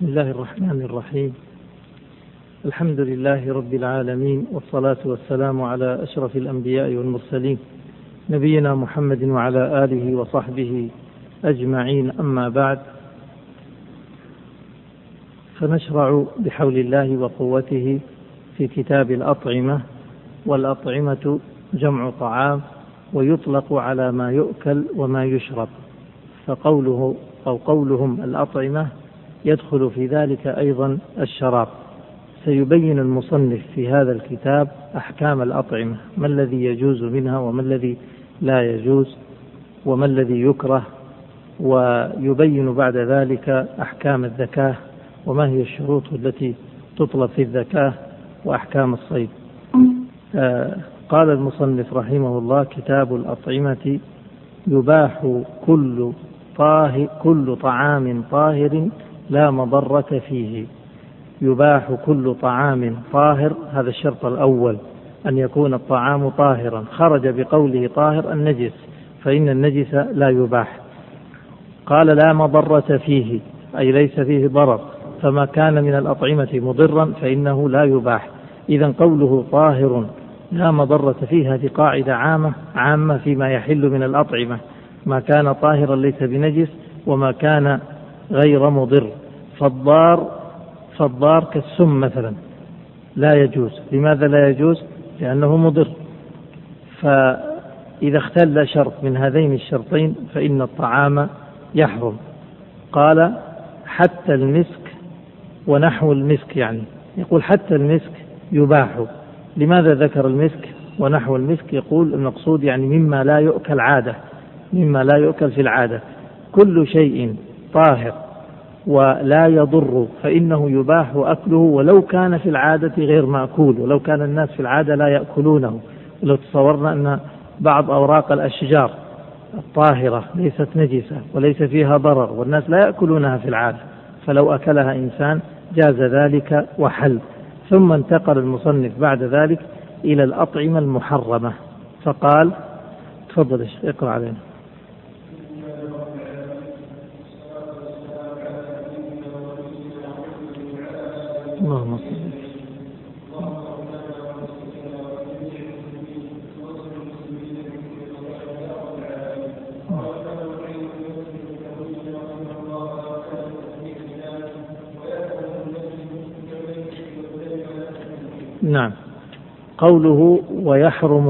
بسم الله الرحمن الرحيم. الحمد لله رب العالمين، والصلاة والسلام على أشرف الأنبياء والمرسلين نبينا محمد وعلى آله وصحبه أجمعين. أما بعد، فنشرع بحول الله وقوته في كتاب الأطعمة. والأطعمة جمع طعام، ويطلق على ما يؤكل وما يشرب، فقوله أو قولهم الأطعمة يدخل في ذلك أيضا الشراب. سيبين المصنف في هذا الكتاب أحكام الأطعمة، ما الذي يجوز منها وما الذي لا يجوز وما الذي يكره، ويبين بعد ذلك أحكام الزكاة وما هي الشروط التي تطلب في الزكاة وأحكام الصيد. قال المصنف رحمه الله: كتاب الأطعمة. يباح كل طعام طاهر لا مضرة فيه. يباح كل طعام طاهر، هذا الشرط الأول، أن يكون الطعام طاهرا. خرج بقوله طاهر النجس، فإن النجس لا يباح. قال لا مضرة فيه، أي ليس فيه ضرر، فما كان من الأطعمة مضرا فإنه لا يباح. إذن قوله طاهر لا مضرة فيه هذه قاعدة عامة فيما يحل من الأطعمة، ما كان طاهرا ليس بنجس، وما كان غير مضر. فالضار كالسم مثلا لا يجوز. لماذا لا يجوز؟ لأنه مضر. فإذا اختل شرط من هذين الشرطين فإن الطعام يحرم. قال حتى المسك ونحو المسك، يعني يقول حتى المسك يباح. لماذا ذكر المسك ونحو المسك؟ يقول المقصود يعني مما لا يؤكل عادة، مما لا يؤكل في العادة. كل شيء طاهر ولا يضر فإنه يباح أكله، ولو كان في العادة غير مأكول، ولو كان الناس في العادة لا يأكلونه. ولو تصورنا أن بعض أوراق الأشجار الطاهرة ليست نجسة وليس فيها ضرر والناس لا يأكلونها في العادة، فلو أكلها إنسان جاز ذلك وحل. ثم انتقل المصنف بعد ذلك إلى الأطعمة المحرمة، فقال: تفضل اقرأ علينا. اللهم صل. نعم. قوله ويحرم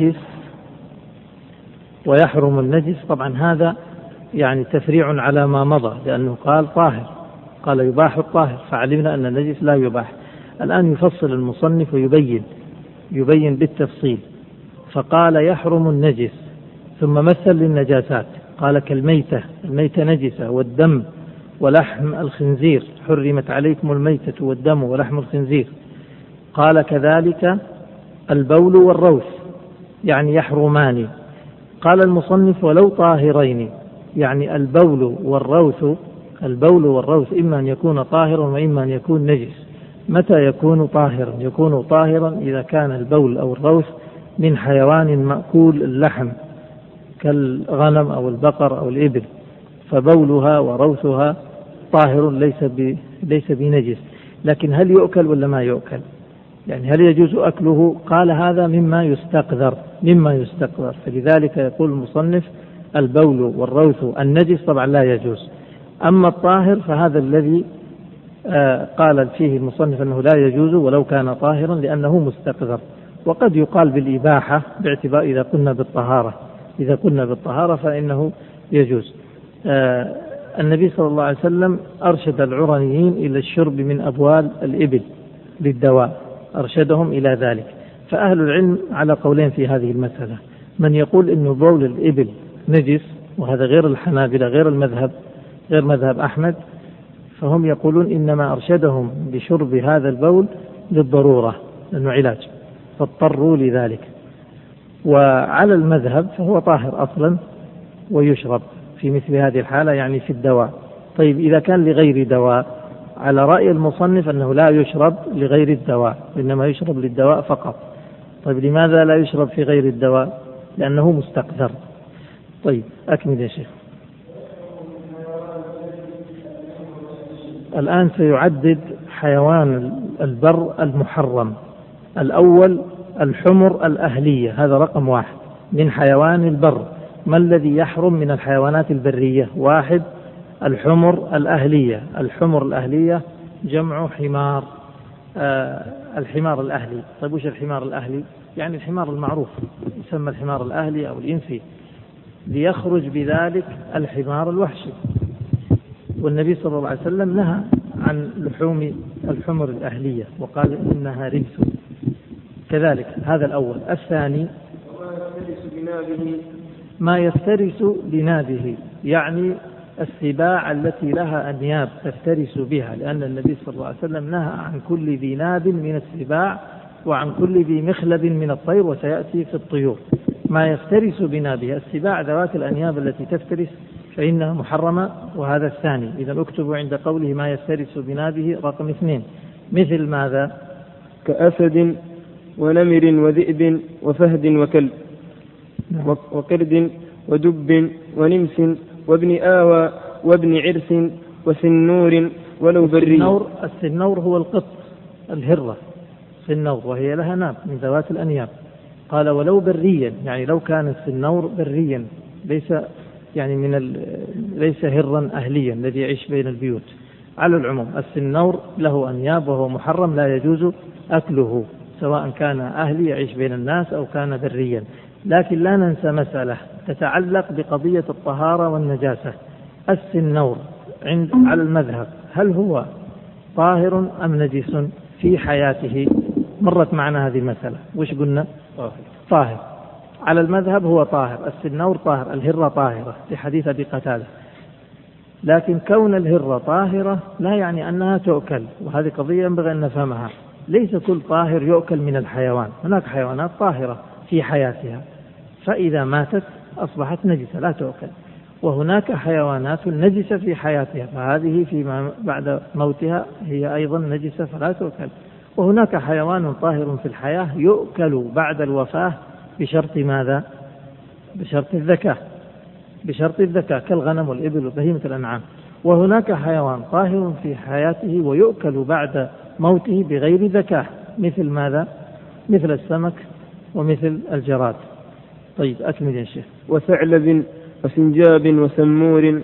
النجس طبعا هذا يعني تفريع على ما مضى، لأنه قال طاهر، قال يباح الطاهر، فعلمنا أن النجس لا يباح. الآن يفصل المصنف ويبين بالتفصيل. فقال يحرم النجس، ثم مثل للنجاسات، قال كالميتة، الميتة نجسة، والدم ولحم الخنزير، حرمت عليكم الميتة والدم ولحم الخنزير. قال كذلك البول والروث، يعني يحرمان. قال المصنف ولو طاهرين، يعني البول والروث إما أن يكون طاهرا وإما أن يكون نجس. متى يكون طاهرا؟ يكون طاهرا إذا كان البول أو الروث من حيوان مأكول اللحم كالغنم أو البقر أو الإبل، فبولها وروثها طاهر ليس بنجس. لكن هل يؤكل ولا ما يؤكل؟ يعني هل يجوز أكله؟ قال هذا مما يستقذر. فلذلك يقول المصنف البول والروث النجس طبعا لا يجوز. أما الطاهر فهذا الذي قال فيه المصنف أنه لا يجوز ولو كان طاهرا لأنه مستقذر. وقد يقال بالإباحة باعتبار إذا قلنا بالطهارة فإنه يجوز. النبي صلى الله عليه وسلم أرشد العرنيين إلى الشرب من أبوال الإبل للدواء، أرشدهم إلى ذلك. فأهل العلم على قولين في هذه المسألة: من يقول إنه بول الإبل نجس، وهذا غير الحنابلة، غير مذهب أحمد، فهم يقولون إنما أرشدهم بشرب هذا البول للضرورة لأنه علاج فاضطروا لذلك. وعلى المذهب فهو طاهر أصلا ويشرب في مثل هذه الحالة، يعني في الدواء. طيب إذا كان لغير دواء، على رأي المصنف أنه لا يشرب لغير الدواء، إنما يشرب للدواء فقط. طيب لماذا لا يشرب في غير الدواء؟ لأنه مستقذر. طيب أكمل يا شيخ. الآن سيعدد حيوان البر المحرم. الأول الحمر الأهلية، هذا رقم 1 من حيوان البر. ما الذي يحرم من الحيوانات البرية؟ 1 الحمر الأهلية. الحمر الأهلية جمع حمار، الحمار الأهلي. طيب وش الحمار الأهلي؟ يعني الحمار المعروف يسمى الحمار الأهلي أو الإنسي، ليخرج بذلك الحمار الوحشي. والنبي صلى الله عليه وسلم نهى عن لحوم الحمر الأهلية وقال إنها رجس. كذلك هذا الأول. الثاني ما يفترس بنابه، يعني السباع التي لها أنياب تفترس بها، لأن النبي صلى الله عليه وسلم نهى عن كل ذي ناب من السباع وعن كل ذي مخلب من الطير، وسيأتي في الطيور. ما يفترس بنابه السباع ذوات الأنياب التي تفترس فإنها محرمة، وهذا الثاني. إذا اكتبوا عند قوله ما يفترس بنابه رقم 2. مثل ماذا؟ كأسد ونمر وذئب وفهد وكلب وقرد ودب ونمس وابن آوى وابن عرس وسنور ولو بري. السنور هو القط، الهرة سنور، وهي لها ناب من ذوات الأنياب. قال ولو بريا، يعني لو كان السنور بريا، ليس يعني ليس هرا أهليا الذي يعيش بين البيوت. على العموم السنور له أنياب وهو محرم، لا يجوز أكله سواء كان أهلي يعيش بين الناس أو كان بريا. لكن لا ننسى مسألة تتعلق بقضية الطهارة والنجاسة. السنور على المذهب هل هو طاهر أم نجس في حياته؟ مرت معنا هذه المسألة، وش قلنا؟ طاهر. على المذهب هو طاهر، السنور طاهر، الهرة طاهرة في حديث أبي قتادة. لكن كون الهرة طاهرة لا يعني أنها تؤكل، وهذه قضية ينبغي أن نفهمها. ليس كل طاهر يؤكل من الحيوان، هناك حيوانات طاهرة في حياتها فإذا ماتت أصبحت نجسة لا تؤكل، وهناك حيوانات نجسة في حياتها فهذه فيما بعد موتها هي أيضا نجسة فلا تؤكل. وهناك حيوان طاهر في الحياة يؤكل بعد الوفاة بشرط ماذا؟ بشرط الذكاء كالغنم والإبل وبهيمة الأنعام. وهناك حيوان طاهر في حياته ويؤكل بعد موته بغير ذكاء، مثل ماذا؟ مثل السمك ومثل الجراد. طيب أكمل يا شيخ. وثعلب وسنجاب وسمور.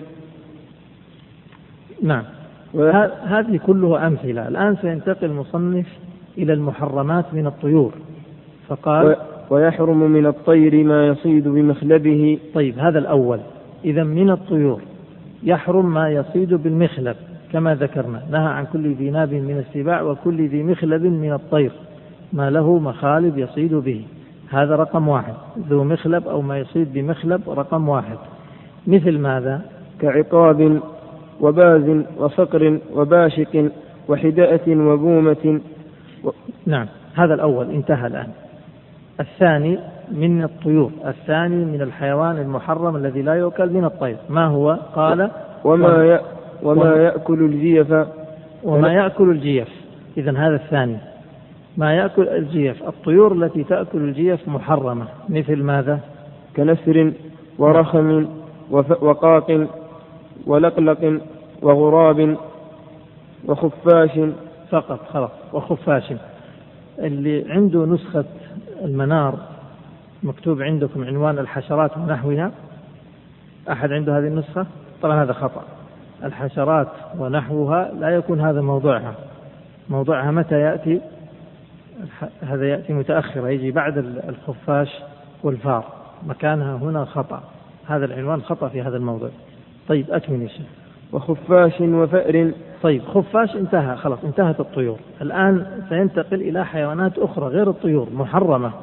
نعم، هذه كلها أمثلة. الآن سينتقل المصنف إلى المحرمات من الطيور، فقال ويحرم من الطير ما يصيد بمخلبه. طيب هذا الأول. إذا من الطيور يحرم ما يصيد بالمخلب كما ذكرنا، نهى عن كل ذي ناب من السباع وكل ذي مخلب من الطير، ما له مخالب يصيد به، هذا رقم 1. ذو مخلب أو ما يصيد بمخلب رقم 1. مثل ماذا؟ كعقاب وباز وصقر وباشق وحداءة وبومة. نعم، هذا الأول انتهى. الآن الثاني من الطيور، الثاني من الحيوان المحرم الذي لا يؤكل من الطير، ما هو؟ قال وما يأكل الجيف. وما يأكل الجيف. إذن هذا الثاني، ما يأكل الجيف. الطيور التي تأكل الجيف محرمة، مثل ماذا؟ كنسر ورخم وقاق ولقلق وغراب وخفاش. فقط خلاص، وخفاش. اللي عنده نسخة المنار مكتوب عندكم عنوان الحشرات ونحوها، أحد عنده هذه النسخة؟ طبعا هذا خطأ. الحشرات ونحوها لا يكون هذا موضوعها. موضوعها متى يأتي؟ هذا يأتي متأخرة، يجي بعد الخفاش والفار، مكانها هنا خطأ. هذا العنوان خطأ في هذا الموضوع. طيب أكمل يا شيخ. وخفاش وفأر. طيب خفاش انتهى، خلاص انتهت الطيور. الآن سينتقل إلى حيوانات أخرى غير الطيور محرمة،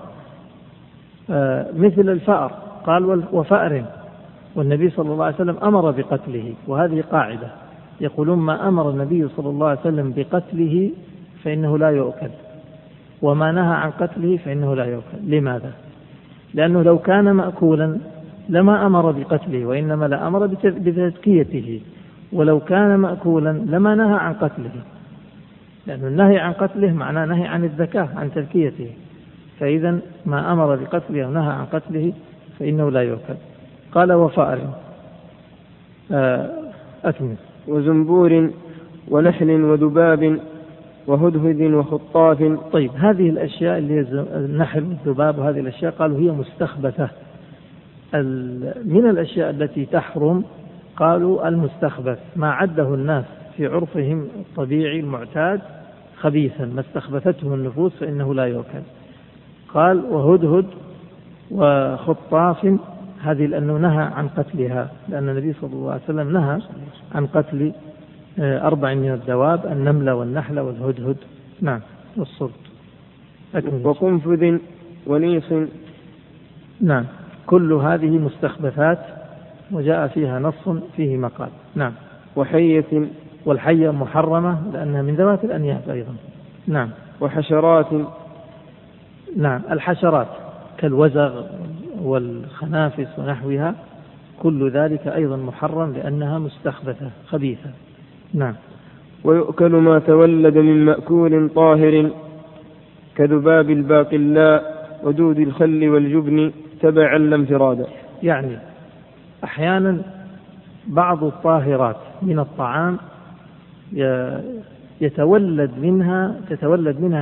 مثل الفأر. قال وفأر، والنبي صلى الله عليه وسلم أمر بقتله، وهذه قاعدة يقولون ما أمر النبي صلى الله عليه وسلم بقتله فإنه لا يؤكل، وما نهى عن قتله فإنه لا يؤكل. لماذا؟ لأنه لو كان مأكولا لما أمر بقتله، وإنما لأمر بتزكيته، ولو كان مأكولا لما نهى عن قتله، لأن النهي عن قتله معناه نهي عن الذكاء، عن تزكيته، فإذا ما أمر بقتله ونهى عن قتله فإنه لا يؤكل. قال وفأر. أكمل. وزنبور ونحل وذباب وهدهد وخطاف. طيب هذه الأشياء اللي النحل والذباب وهذه الأشياء قالوا هي مستخبثة. من الأشياء التي تحرم قالوا المستخبث ما عده الناس في عرفهم الطبيعي المعتاد خبيثا ما استخبثته النفوس فإنه لا يؤكل. قال وهدهد وخطاف هذه لأنه نهى عن قتلها، لأن النبي صلى الله عليه وسلم نهى عن قتل 4 من الدواب: النملة والنحلة والهدهد نعم والصرد. وقنفذ ونيص. نعم كل هذه مستخبثات وجاء فيها نص فيه مقال. نعم. وحية. والحية محرمة لأنها من ذوات الأنياب أيضا. نعم. وحشرات. نعم الحشرات كالوزغ والخنافس ونحوها كل ذلك أيضا محرم لأنها مستخبثة خبيثة. نعم. ويؤكل ما تولد من مأكول طاهر كذباب الباقلاء ودود الخل والجبن تبعا لا انفرادا. يعني أحيانا بعض الطاهرات من الطعام تتولد منها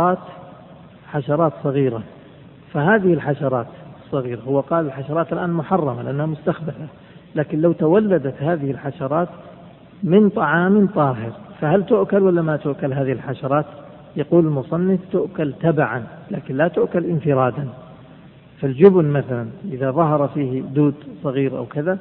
حشرات صغيرة، فهذه الحشرات الصغيرة هو قال الحشرات الآن محرمة لأنها مستخبثة، لكن لو تولدت هذه الحشرات من طعام طاهر فهل تؤكل ولا ما تؤكل هذه الحشرات؟ يقول المصنف تؤكل تبعا لكن لا تؤكل انفرادا. فالجبن مثلا إذا ظهر فيه دود صغير أو كذا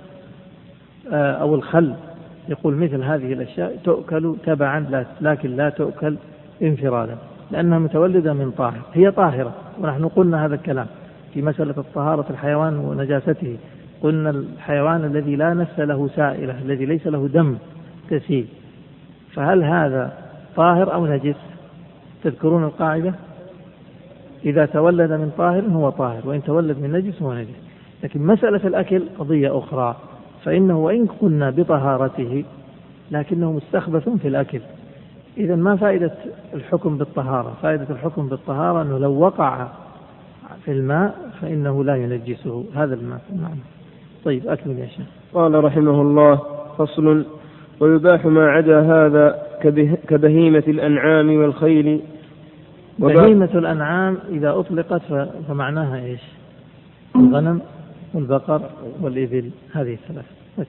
أو الخل يقول مثل هذه الأشياء تؤكل تبعا لكن لا تؤكل انفرادا لأنها متولدة من طاهر، هي طاهرة. ونحن قلنا هذا الكلام في مسألة الطهارة الحيوان ونجاسته، قلنا الحيوان الذي لا نفس له سائلة الذي ليس له دم تسيل، فهل هذا طاهر أو نجس؟ تذكرون القاعدة؟ إذا تولد من طاهر هو طاهر وإن تولد من نجس هو نجس. لكن مسألة الأكل قضية أخرى، فإنه وإن قلنا بطهارته لكنه مستخبث في الأكل. إذا ما فائدة الحكم بالطهارة؟ فائدة الحكم بالطهارة أنه لو وقع في الماء فإنه لا ينجسه هذا الماء. نعم. طيب أكمل يا شيخ. قال رحمه الله: فصل: ويباح ما عدا هذا كبهيمة الأنعام والخيل. بهيمة الأنعام إذا أطلقت فمعناها إيش؟ الغنم والبقر والإبل، هذه الثلاث.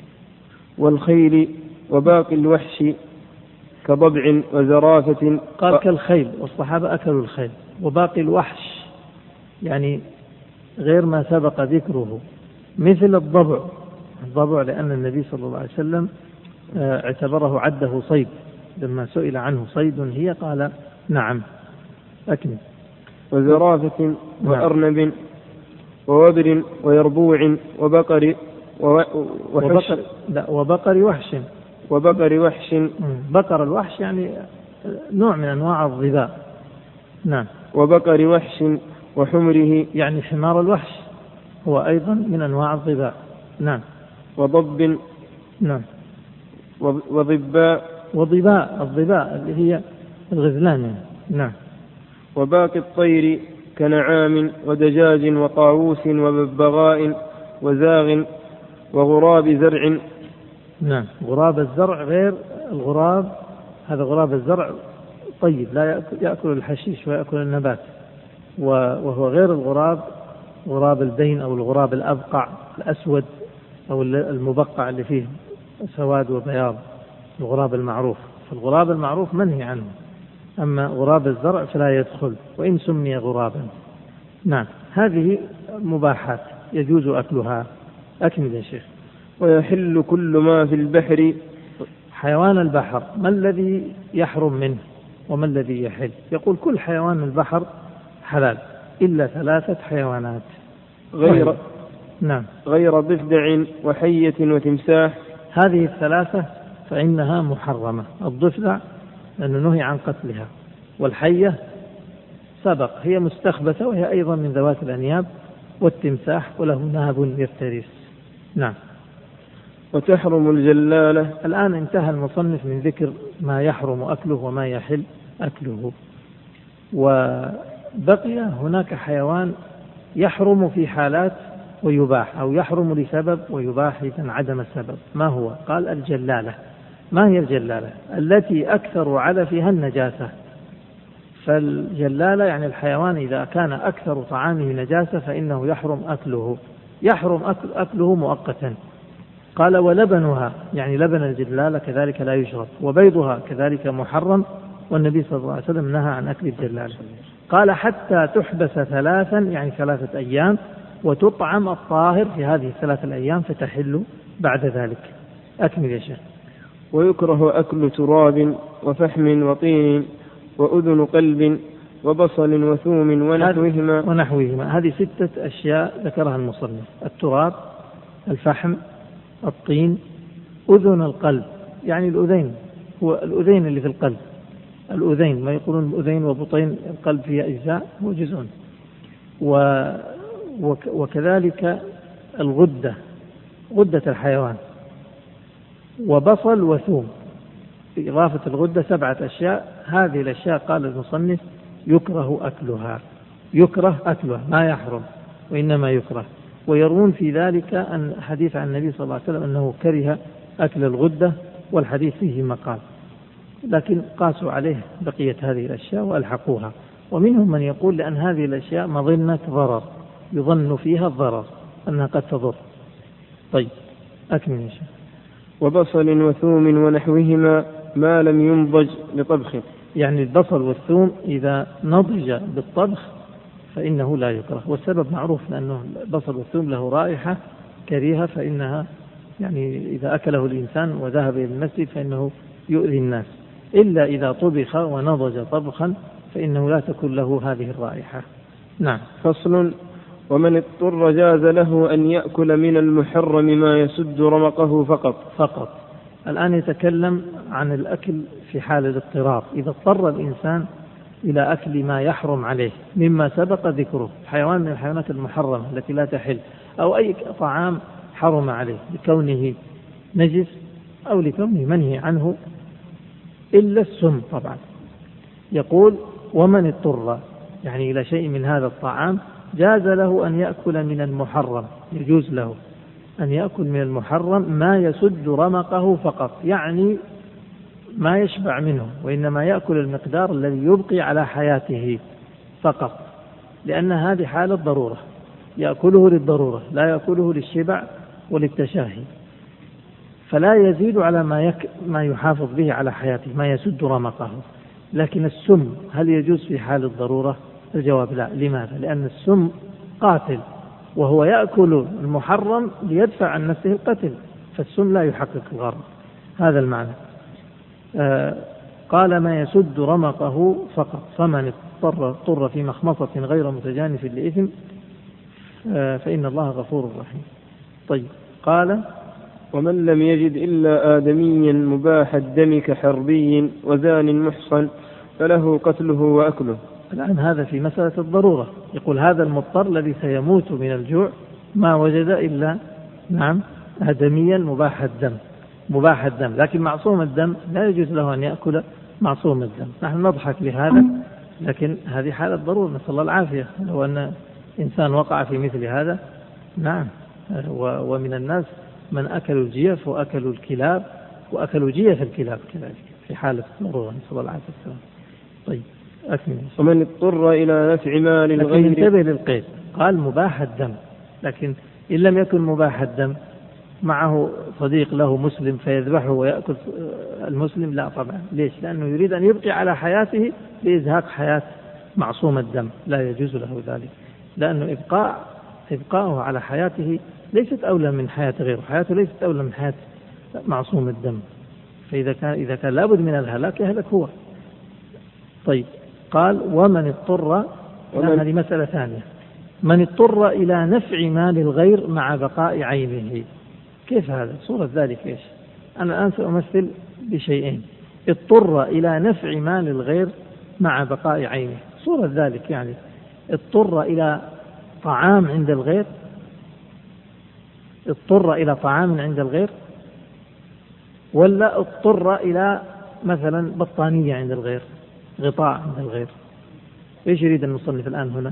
والخيل وباقي الوحش كضبع وزرافة. قال كالخيل والصحابة أكلوا الخيل. وباقي الوحش يعني غير ما سبق ذكره مثل الضبع لأن النبي صلى الله عليه وسلم اعتبره عده صيد لما سئل عنه صيد هي قال نعم. أكمل. وزرافة وأرنب ووبر ويربوع وبقر وحش. وبقر وحش. وبقر وحش. بقر الوحش يعني نوع من أنواع الظباء. نعم. وبقر وحش وحمره يعني حمار الوحش هو أيضا من أنواع الظباء. نعم. وضب. نعم. وضباء. الضباء اللي هي الغزلان. نعم. وباقي الطير كنعام ودجاج وطاووس وببغاء وزاغ وغراب زرع. نعم. غراب الزرع غير الغراب، هذا غراب الزرع طيب لا يأكل الحشيش ويأكل النبات، وهو غير غراب البين أو الغراب الأبقع الأسود أو المبقع اللي فيه سواد وبياض، الغراب المعروف. فالغراب المعروف منهي عنه، أما غراب الزرع فلا يدخل وإن سمي غرابا. نعم. هذه مباحات يجوز أكلها. أكمل يا شيخ. ويحل كل ما في البحر. حيوان البحر ما الذي يحرم منه وما الذي يحل؟ يقول كل حيوان البحر حلال إلا 3 حيوانات غير ضفدع وحية وتمساح. هذه ال3 فإنها محرمة. الضفدع لأنه نهي عن قتلها، والحية سبق هي مستخبثة وهي أيضا من ذوات الأنياب، والتمساح وله نهب يفترس. نعم. وتحرم الجلالة. الآن انتهى المصنف من ذكر ما يحرم أكله وما يحل أكله، وبقي هناك حيوان يحرم في حالات ويباح، أو يحرم لسبب ويباح إذا عدم السبب. ما هو؟ قال الجلالة. ما هي الجلالة؟ التي أكثر علفها النجاسة. فالجلالة يعني الحيوان إذا كان أكثر طعامه نجاسة فإنه يحرم أكله، يحرم أكله مؤقتا. قال ولبنها يعني لبن الجلالة كذلك لا يشرب، وبيضها كذلك محرم، والنبي صلى الله عليه وسلم نهى عن أكل الجلالة. قال حتى تحبس 3 يعني 3 أيام، وتطعم الطاهر في هذه 3 أيام فتحل بعد ذلك. أكمل يا شيخ. ويكره أكل تراب وفحم وطين وأذن قلب وبصل وثوم ونحوهما. هذه 6 أشياء ذكرها المصنف: التراب، الفحم، الطين، أذن القلب يعني الأذين، هو الأذين اللي في القلب، الأذين ما يقولون أذين وبطين، القلب فيه أجزاء وجزء، وكذلك الغدة، غدة الحيوان، وبصل وثوم، بإضافة الغدة 7 أشياء. هذه الأشياء قال المصنف يكره أكلها، يكره أكلها ما يحرم وإنما يكره. ويروون في ذلك أن حديث عن النبي صلى الله عليه وسلم أنه كره أكل الغدة، والحديث فيه مقال، لكن قاسوا عليه بقية هذه الأشياء وألحقوها. ومنهم من يقول لأن هذه الأشياء مظنة ضرر، يظن فيها الضرر أنها قد تضر. طيب أكمل يا شيخ. وبصل وثوم ونحوهما ما لم ينضج لطبخ. يعني البصل والثوم إذا نضج بالطبخ فإنه لا يكره، والسبب معروف، لأنه البصل والثوم له رائحة كريهة، فإنها يعني إذا أكله الإنسان وذهب إلى المسجد فإنه يؤذي الناس، إلا إذا طبخ ونضج طبخا فإنه لا تكون له هذه الرائحة. نعم. فصل. ومن اضطر جاز له أن يأكل من المحرم ما يسد رمقه فقط. الآن يتكلم عن الأكل في حال الاضطرار، إذا اضطر الإنسان إلى أكل ما يحرم عليه مما سبق ذكره، حيوان من الحيوانات المحرمة التي لا تحل، أو أي طعام حرم عليه لكونه نجس أو لكونه منهي عنه إلا السم طبعا. يقول ومن اضطر يعني إلى شيء من هذا الطعام جاز له أن يأكل من المحرم، يجوز له أن يأكل من المحرم ما يسد رمقه فقط، يعني ما يشبع منه، وإنما يأكل المقدار الذي يبقي على حياته فقط، لأن هذه حالة ضرورة، يأكله للضرورة لا يأكله للشبع وللتشاهي، فلا يزيد على ما يحافظ به على حياته، ما يسد رمقه. لكن السم هل يجوز في حال الضرورة؟ الجواب لا. لماذا؟ لأن السم قاتل، وهو يأكل المحرم ليدفع عن نفسه القتل، فالسم لا يحقق الغرض. هذا المعنى. قال ما يسد رمقه فقط، فمن اضطر في مخمصة غير متجانف لإثم فإن الله غفور رحيم. طيب قال ومن لم يجد إلا آدميا مباح الدم كحربي وزان محصن فله قتله وأكله. الآن هذا في مسألة الضرورة، يقول هذا المضطر الذي سيموت من الجوع ما وجد إلا آدميا مباح الدم، لكن معصوم الدم لا يجوز له أن يأكل معصوم الدم. نحن نضحك لهذا، لكن هذه حالة ضرورة، نسأل الله العافية. لو أن إنسان وقع في مثل هذا ومن الناس من أكلوا الجيف وأكلوا الكلاب وأكلوا جيف الكلاب كذلك في حالة ضرورة، نسأل الله العافية. طيب أكمل. ومن اضطر إلى نفع مال الغير. لكن انتبه للقيد، قال مباح الدم، لكن إن لم يكن مباح الدم معه صديق له مسلم فيذبحه ويأكل المسلم، لا طبعا. ليش؟ لأنه يريد أن يبقي على حياته لإزهاق حياة معصوم الدم، لا يجوز له ذلك، لأنه إبقاؤه على حياته ليست أولى من حياة غيره، حياته ليست أولى من حياة معصوم الدم، فإذا كان لابد من الهلاك يهلك هو. طيب قال ومن اضطر، هذه مسألة ثانية، من اضطر إلى نفع مال الغير مع بقاء عينه. كيف هذا؟ صورة ذلك إيش؟ أنا الآن سأمثل بشيئين: اضطر إلى نفع مال الغير مع بقاء عينه. صورة ذلك يعني اضطر إلى طعام عند الغير، اضطر إلى طعام عند الغير، ولا اضطر إلى مثلا بطانية عند الغير، غطاء عند الغير. إيش يريد المصنف الآن هنا؟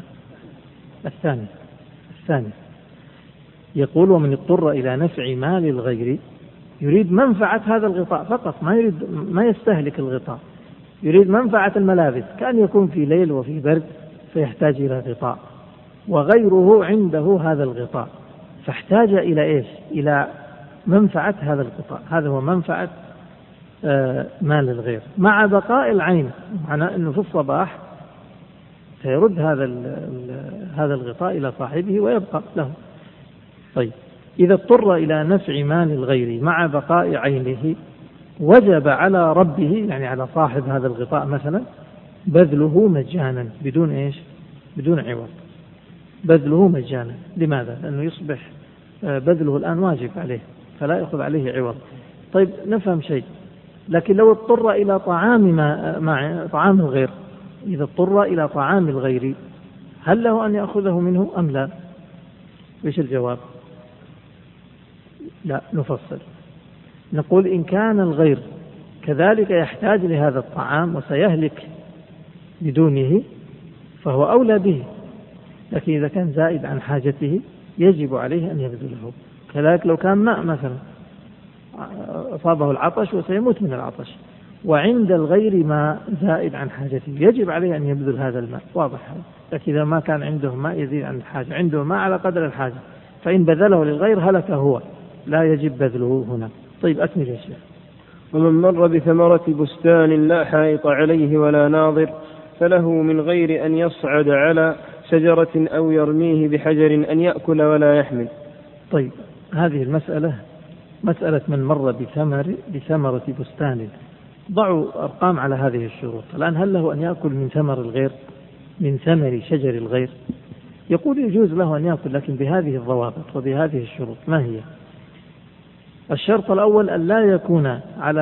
الثاني. يقول ومن اضطر إلى نفع مال الغير يريد منفعة هذا الغطاء فقط، ما يستهلك الغطاء، يريد منفعة الملابس، كأن يكون في ليل وفي برد فيحتاج إلى غطاء، وغيره عنده هذا الغطاء فاحتاج إلى إيش؟ إلى منفعة هذا الغطاء. هذا هو منفعة مال الغير مع بقاء العين، معناه أنه في الصباح سيرد هذا الغطاء إلى صاحبه ويبقى له. طيب إذا اضطر إلى نفع مال الغير مع بقاء عينه وجب على ربه، يعني على صاحب هذا الغطاء مثلا، بذله مجانا بدون إيش؟ بدون عوض، بذله مجانا. لماذا؟ لأنه يصبح بذله الآن واجب عليه فلا يأخذ عليه عوض. طيب نفهم شيء، لكن لو اضطر إلى طعام الغير، إذا اضطر إلى طعام الغير هل له أن يأخذه منه أم لا؟ إيش الجواب؟ لا، نفصل، نقول إن كان الغير كذلك يحتاج لهذا الطعام وسيهلك بدونه فهو أولى به، لكن إذا كان زائد عن حاجته يجب عليه أن يبذله. كذلك لو كان ماء مثلا أصابه العطش وسيموت من العطش وعند الغير ماء زائد عن حاجته يجب عليه أن يبذل هذا الماء، واضح هذا. لكن إذا ما كان عنده ماء يزيد عن الحاجة، عنده ماء على قدر الحاجة، فإن بذله للغير هلك هو، لا يجب بذله هنا. طيب أكمل يا شيخ. ومن مر بثمرة بستان لا حائط عليه ولا ناظر فله من غير أن يصعد على شجرة أو يرميه بحجر أن يأكل ولا يحمل. طيب هذه المسألة مسألة من مر بثمرة بستان، ضعوا أرقام على هذه الشروط. الآن هل له أن يأكل من ثمر الغير، من ثمر شجر الغير؟ يقول يجوز له أن يأكل، لكن بهذه الضوابط وبهذه الشروط. ما هي؟ الشرط الأول أن لا يكون على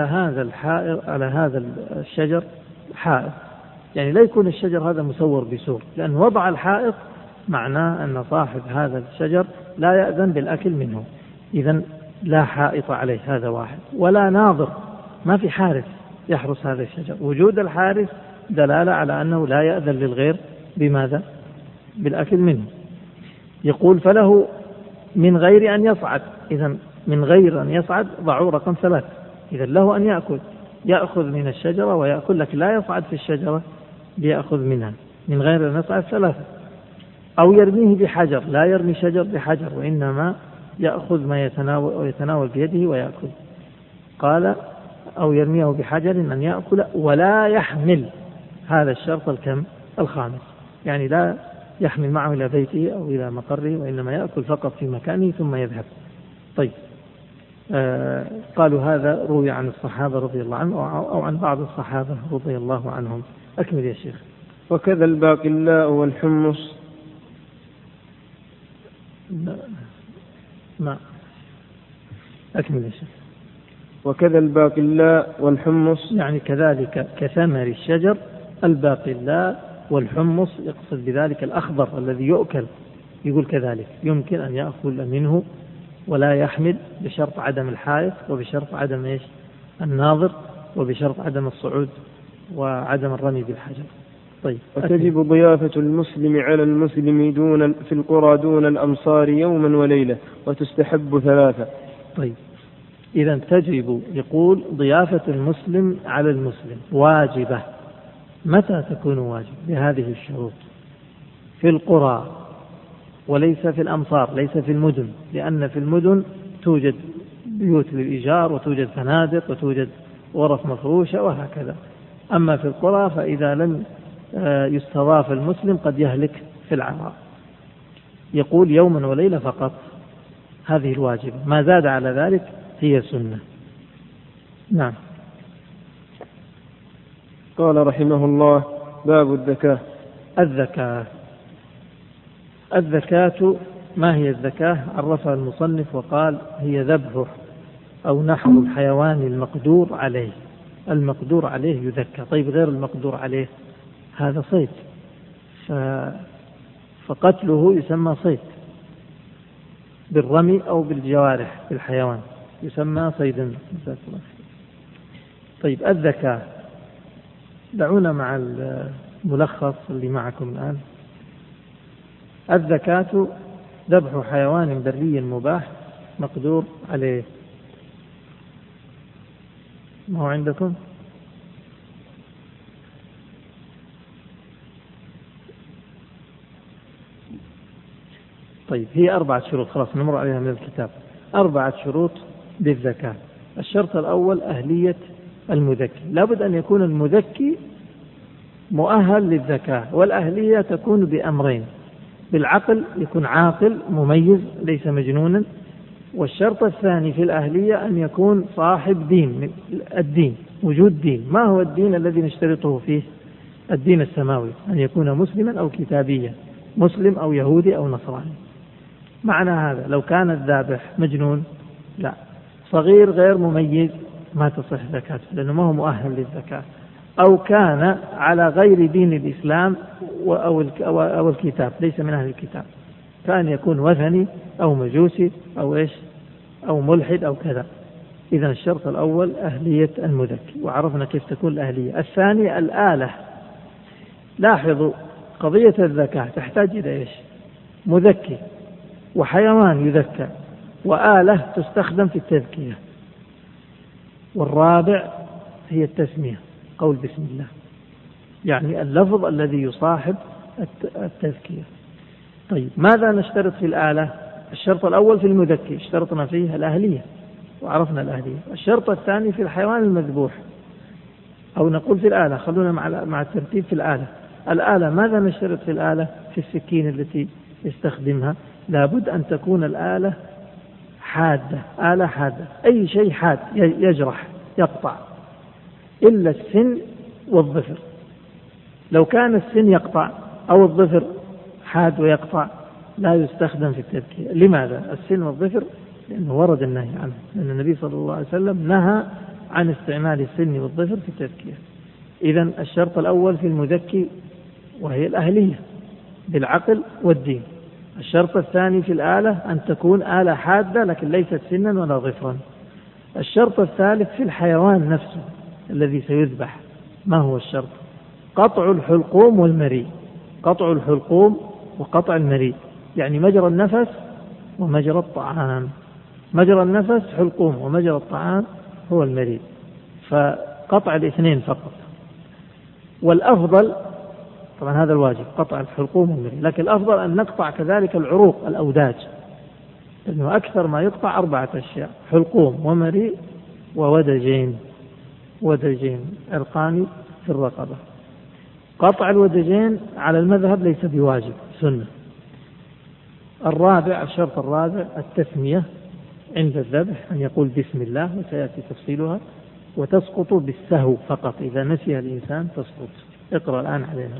هذا الشجر حائط، يعني لا يكون الشجر هذا مسور بسور، لأن وضع الحائط معناه أن صاحب هذا الشجر لا يأذن بالأكل منه، إذن لا حائط عليه، هذا واحد. ولا ناظر، ما في حارس يحرس هذا الشجر، وجود الحارس دلالة على أنه لا يأذن للغير بماذا؟ بالأكل منه. يقول فله من غير أن يصعد، إذن من غير أن يصعد ضعوا رقم 3، إذن له أن يأخذ من الشجرة ويأكل، لكن لا يصعد في الشجرة ليأخذ منها، من غير أن يصعد 3. أو يرميه بحجر، لا يرمي شجر بحجر، وإنما يأخذ ما يتناول بيده ويأكل. قال أو يرميه بحجر أن يأكل ولا يحمل، هذا الشرط الكم؟ الخامس، يعني لا يحمل معه إلى بيته أو إلى مقره، وإنما يأكل فقط في مكانه ثم يذهب. طيب قالوا هذا روي عن الصحابة رضي الله عنهم أو عن بعض الصحابة رضي الله عنهم. أكمل يا شيخ. وكذا الباقلاء والحمص. ما أكمل يا شيخ. وكذا الباقلاء والحمص، يعني كذلك كثمر الشجر الباقلاء والحمص، يقصد بذلك الأخضر الذي يؤكل، يقول كذلك يمكن أن يأكل منه ولا يحمل، بشرط عدم الحائط، وبشرط عدم إيش؟ الناظر، وبشرط عدم الصعود وعدم الرمي بالحجر. طيب وتجب ضيافة المسلم على المسلم في القرى دون الأمصار يوما وليلة، وتستحب 3. طيب إذا تجب، يقول ضيافة المسلم على المسلم واجبة. متى تكون واجب؟ بهذه الشروط: في القرى، وليس في الأمصار، ليس في المدن، لأن في المدن توجد بيوت للإيجار وتوجد فنادق وتوجد غرف مفروشة وهكذا. أما في القرى فإذا لم يستضاف المسلم قد يهلك في العراء. يقول يوما وليلة فقط، هذه الواجبة، ما زاد على ذلك هي سنة. نعم. قال رحمه الله: باب الزكاة. الزكاة ما هي الزكاة؟ عرفها المصنف وقال: هي ذبح أو نحر الحيوان المقدور عليه. المقدور عليه يزكى. طيب غير المقدور عليه هذا صيد، فقتله يسمى صيد بالرمي أو بالجوارح بالحيوان، يسمى صيدا. طيب الزكاة، دعونا مع الملخص اللي معكم الآن. الزكاة ذبح حيوان بري مباح مقدور عليه. ما هو عندكم؟ طيب هي 4 شروط، خلاص نمر عليها من الكتاب. 4 شروط للزكاة. الشرط الأول أهلية المذكي، لابد أن يكون المذكي مؤهل للزكاة، والأهلية تكون بأمرين: بالعقل، يكون عاقل مميز ليس مجنونا. والشرط الثاني في الأهلية أن يكون صاحب دين، الدين وجود دين. ما هو الدين الذي نشترطه فيه؟ الدين السماوي، أن يكون مسلما أو كتابيا، مسلم أو يهودي أو نصراني. معنى هذا لو كان الذابح مجنون لا، صغير غير مميز ما تصح زكاته لأنه ما هو مؤهل للزكاة، أو كان على غير دين الإسلام أو الكتاب، ليس من أهل الكتاب، كان يكون وثني أو مجوسي أو إيش أو ملحد أو كذا. إذن الشرط الأول أهلية المذكي، وعرفنا كيف تكون الأهلية. الثاني الآلة. لاحظوا قضية الزكاة تحتاج إلى إيش؟ مذكي، وحيوان يذكى، وآلة تستخدم في التذكية. والرابع هي التسمية، قول بسم الله، يعني اللفظ الذي يصاحب التذكية. طيب ماذا نشترط في الآلة؟ الشرط الأول في المذكي اشترطنا فيه الأهلية وعرفنا الأهلية. الشرط الثاني في الحيوان المذبوح، أو نقول في الآلة، خلونا مع الترتيب في الآلة. الآلة ماذا نشترط في الآلة؟ في السكين التي يستخدمها لابد أن تكون الآلة حادة، آلة حادة، أي شيء حاد يجرح يقطع، إلا السن والظفر. لو كان السن يقطع أو الظفر حاد ويقطع لا يستخدم في التذكية. لماذا؟ السن والظفر لأنه ورد النهي عنه، لأن النبي صلى الله عليه وسلم نهى عن استعمال السن والظفر في التذكية. إذن الشرط الأول في المذكي وهي الأهلية بالعقل والدين. الشرط الثاني في الآلة أن تكون آلة حادة لكن ليست سنا ولا ظفرا. الشرط الثالث في الحيوان نفسه الذي سيذبح. ما هو الشرط؟ قطع الحلقوم والمريء. قطع الحلقوم وقطع المريء، يعني مجرى النفس ومجرى الطعام. مجرى النفس حلقوم، ومجرى الطعام هو المريء، فقطع الاثنين فقط. والأفضل طبعا هذا الواجب، قطع الحلقوم والمريء، لكن الأفضل أن نقطع كذلك العروق، الأوداج، لأنه أكثر ما يقطع 4 أشياء: حلقوم ومريء وودجين. ودجين عرقان في الرقبة. قطع الودجين على المذهب ليس بواجب، سنة. الرابع، الشرط الرابع التسمية عند الذبح، أن يقول بسم الله، وسيأتي تفصيلها. وتسقط بالسهو فقط، إذا نسيها الإنسان تسقط. اقرأ الآن عليها.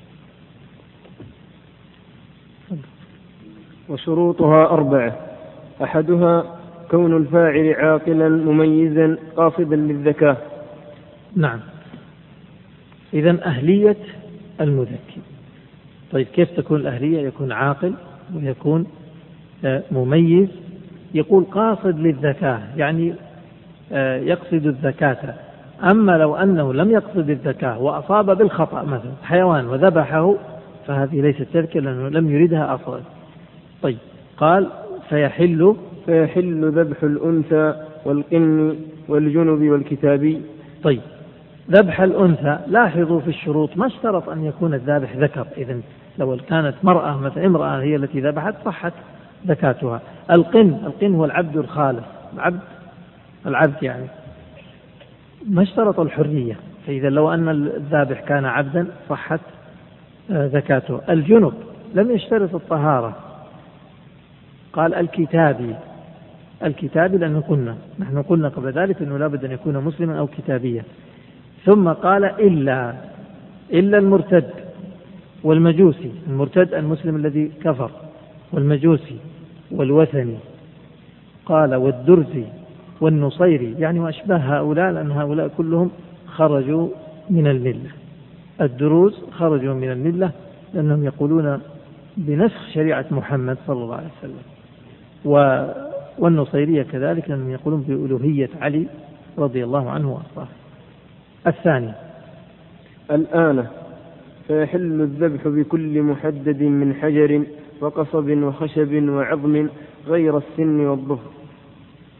وشروطها 4: أحدها كون الفاعل عاقلا مميزا قاصدا للزكاة. نعم، إذن أهلية المذكي. طيب كيف تكون الأهلية؟ يكون عاقل ويكون مميز، يقول قاصد للزكاة، يعني يقصد الزكاة. أما لو أنه لم يقصد الزكاة وأصاب بالخطأ مثلا حيوان وذبحه فهذه ليست تذكية لأنه لم يردها أصلا. طيب قال فيحل ذبح الأنثى والقن والجنب والكتابي. طيب ذبح الأنثى، لاحظوا في الشروط ما اشترط أن يكون الذابح ذكر. إذن لو كانت مرأة مثلا، امرأة هي التي ذبحت صحت زكاتها. القن هو العبد الخالص، العبد يعني ما اشترط الحرية، فإذا لو أن الذابح كان عبدا صحت زكاته. الجنب لم يشترط الطهارة، قال الكتابي لأنه نحن قلنا قبل ذلك أنه لابد أن يكون مسلما أو كتابيا. ثم قال إلا المرتد والمجوسي. المرتد المسلم الذي كفر، والمجوسي والوثني، قال والدرزي والنصيري، يعني وأشباه هؤلاء، لأن هؤلاء كلهم خرجوا من الملة. الدروز خرجوا من الملة لأنهم يقولون بنسخ شريعة محمد صلى الله عليه وسلم، والنصيرية كذلك لأنهم يقولون بألوهية علي رضي الله عنه وأرضاه. الثاني الآن فيحل الذبح بكل محدد من حجر وقصب وخشب وعظم غير السن والظفر.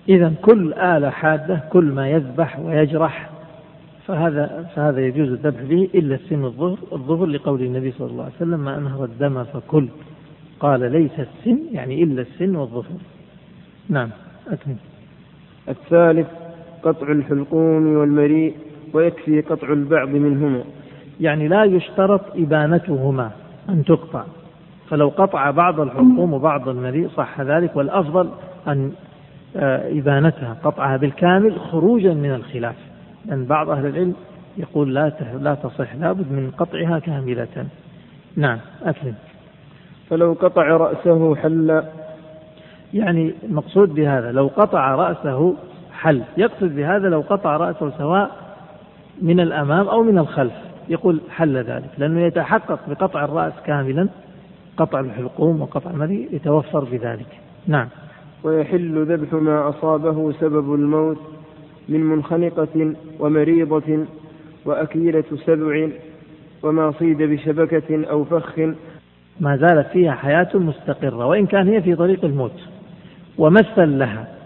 إذن كل آلة حادة، كل ما يذبح ويجرح فهذا يجوز الذبح به إلا السن الظفر لقول النبي صلى الله عليه وسلم: ما أنهر الدم فكل. قال ليس السن يعني إلا السن والظفر. نعم أكمل. الثالث قطع الحلقوم والمريء، ويكفي قطع البعض منهما. يعني لا يشترط إبانتهما أن تقطع، فلو قطع بعض الحلقوم وبعض المريء صح ذلك، والأفضل أن إبانتها قطعها بالكامل خروجا من الخلاف، لأن بعض أهل العلم يقول لا تصح، لابد من قطعها كاملة. نعم أكمل. فلو قطع رأسه حل. يعني المقصود بهذا لو قطع رأسه حل، يقصد بهذا لو قطع رأسه سواء من الأمام أو من الخلف يقول حل ذلك، لأنه يتحقق بقطع الرأس كاملا، قطع الحلقوم وقطع المريء يتوفر بذلك. نعم. ويحل ذبح ما أصابه سبب الموت من منخنقة ومريضة وأكيلة سبع وما صيد بشبكة أو فخ، ما زالت فيها حياة مستقرة وإن كان هي في طريق الموت. ومثل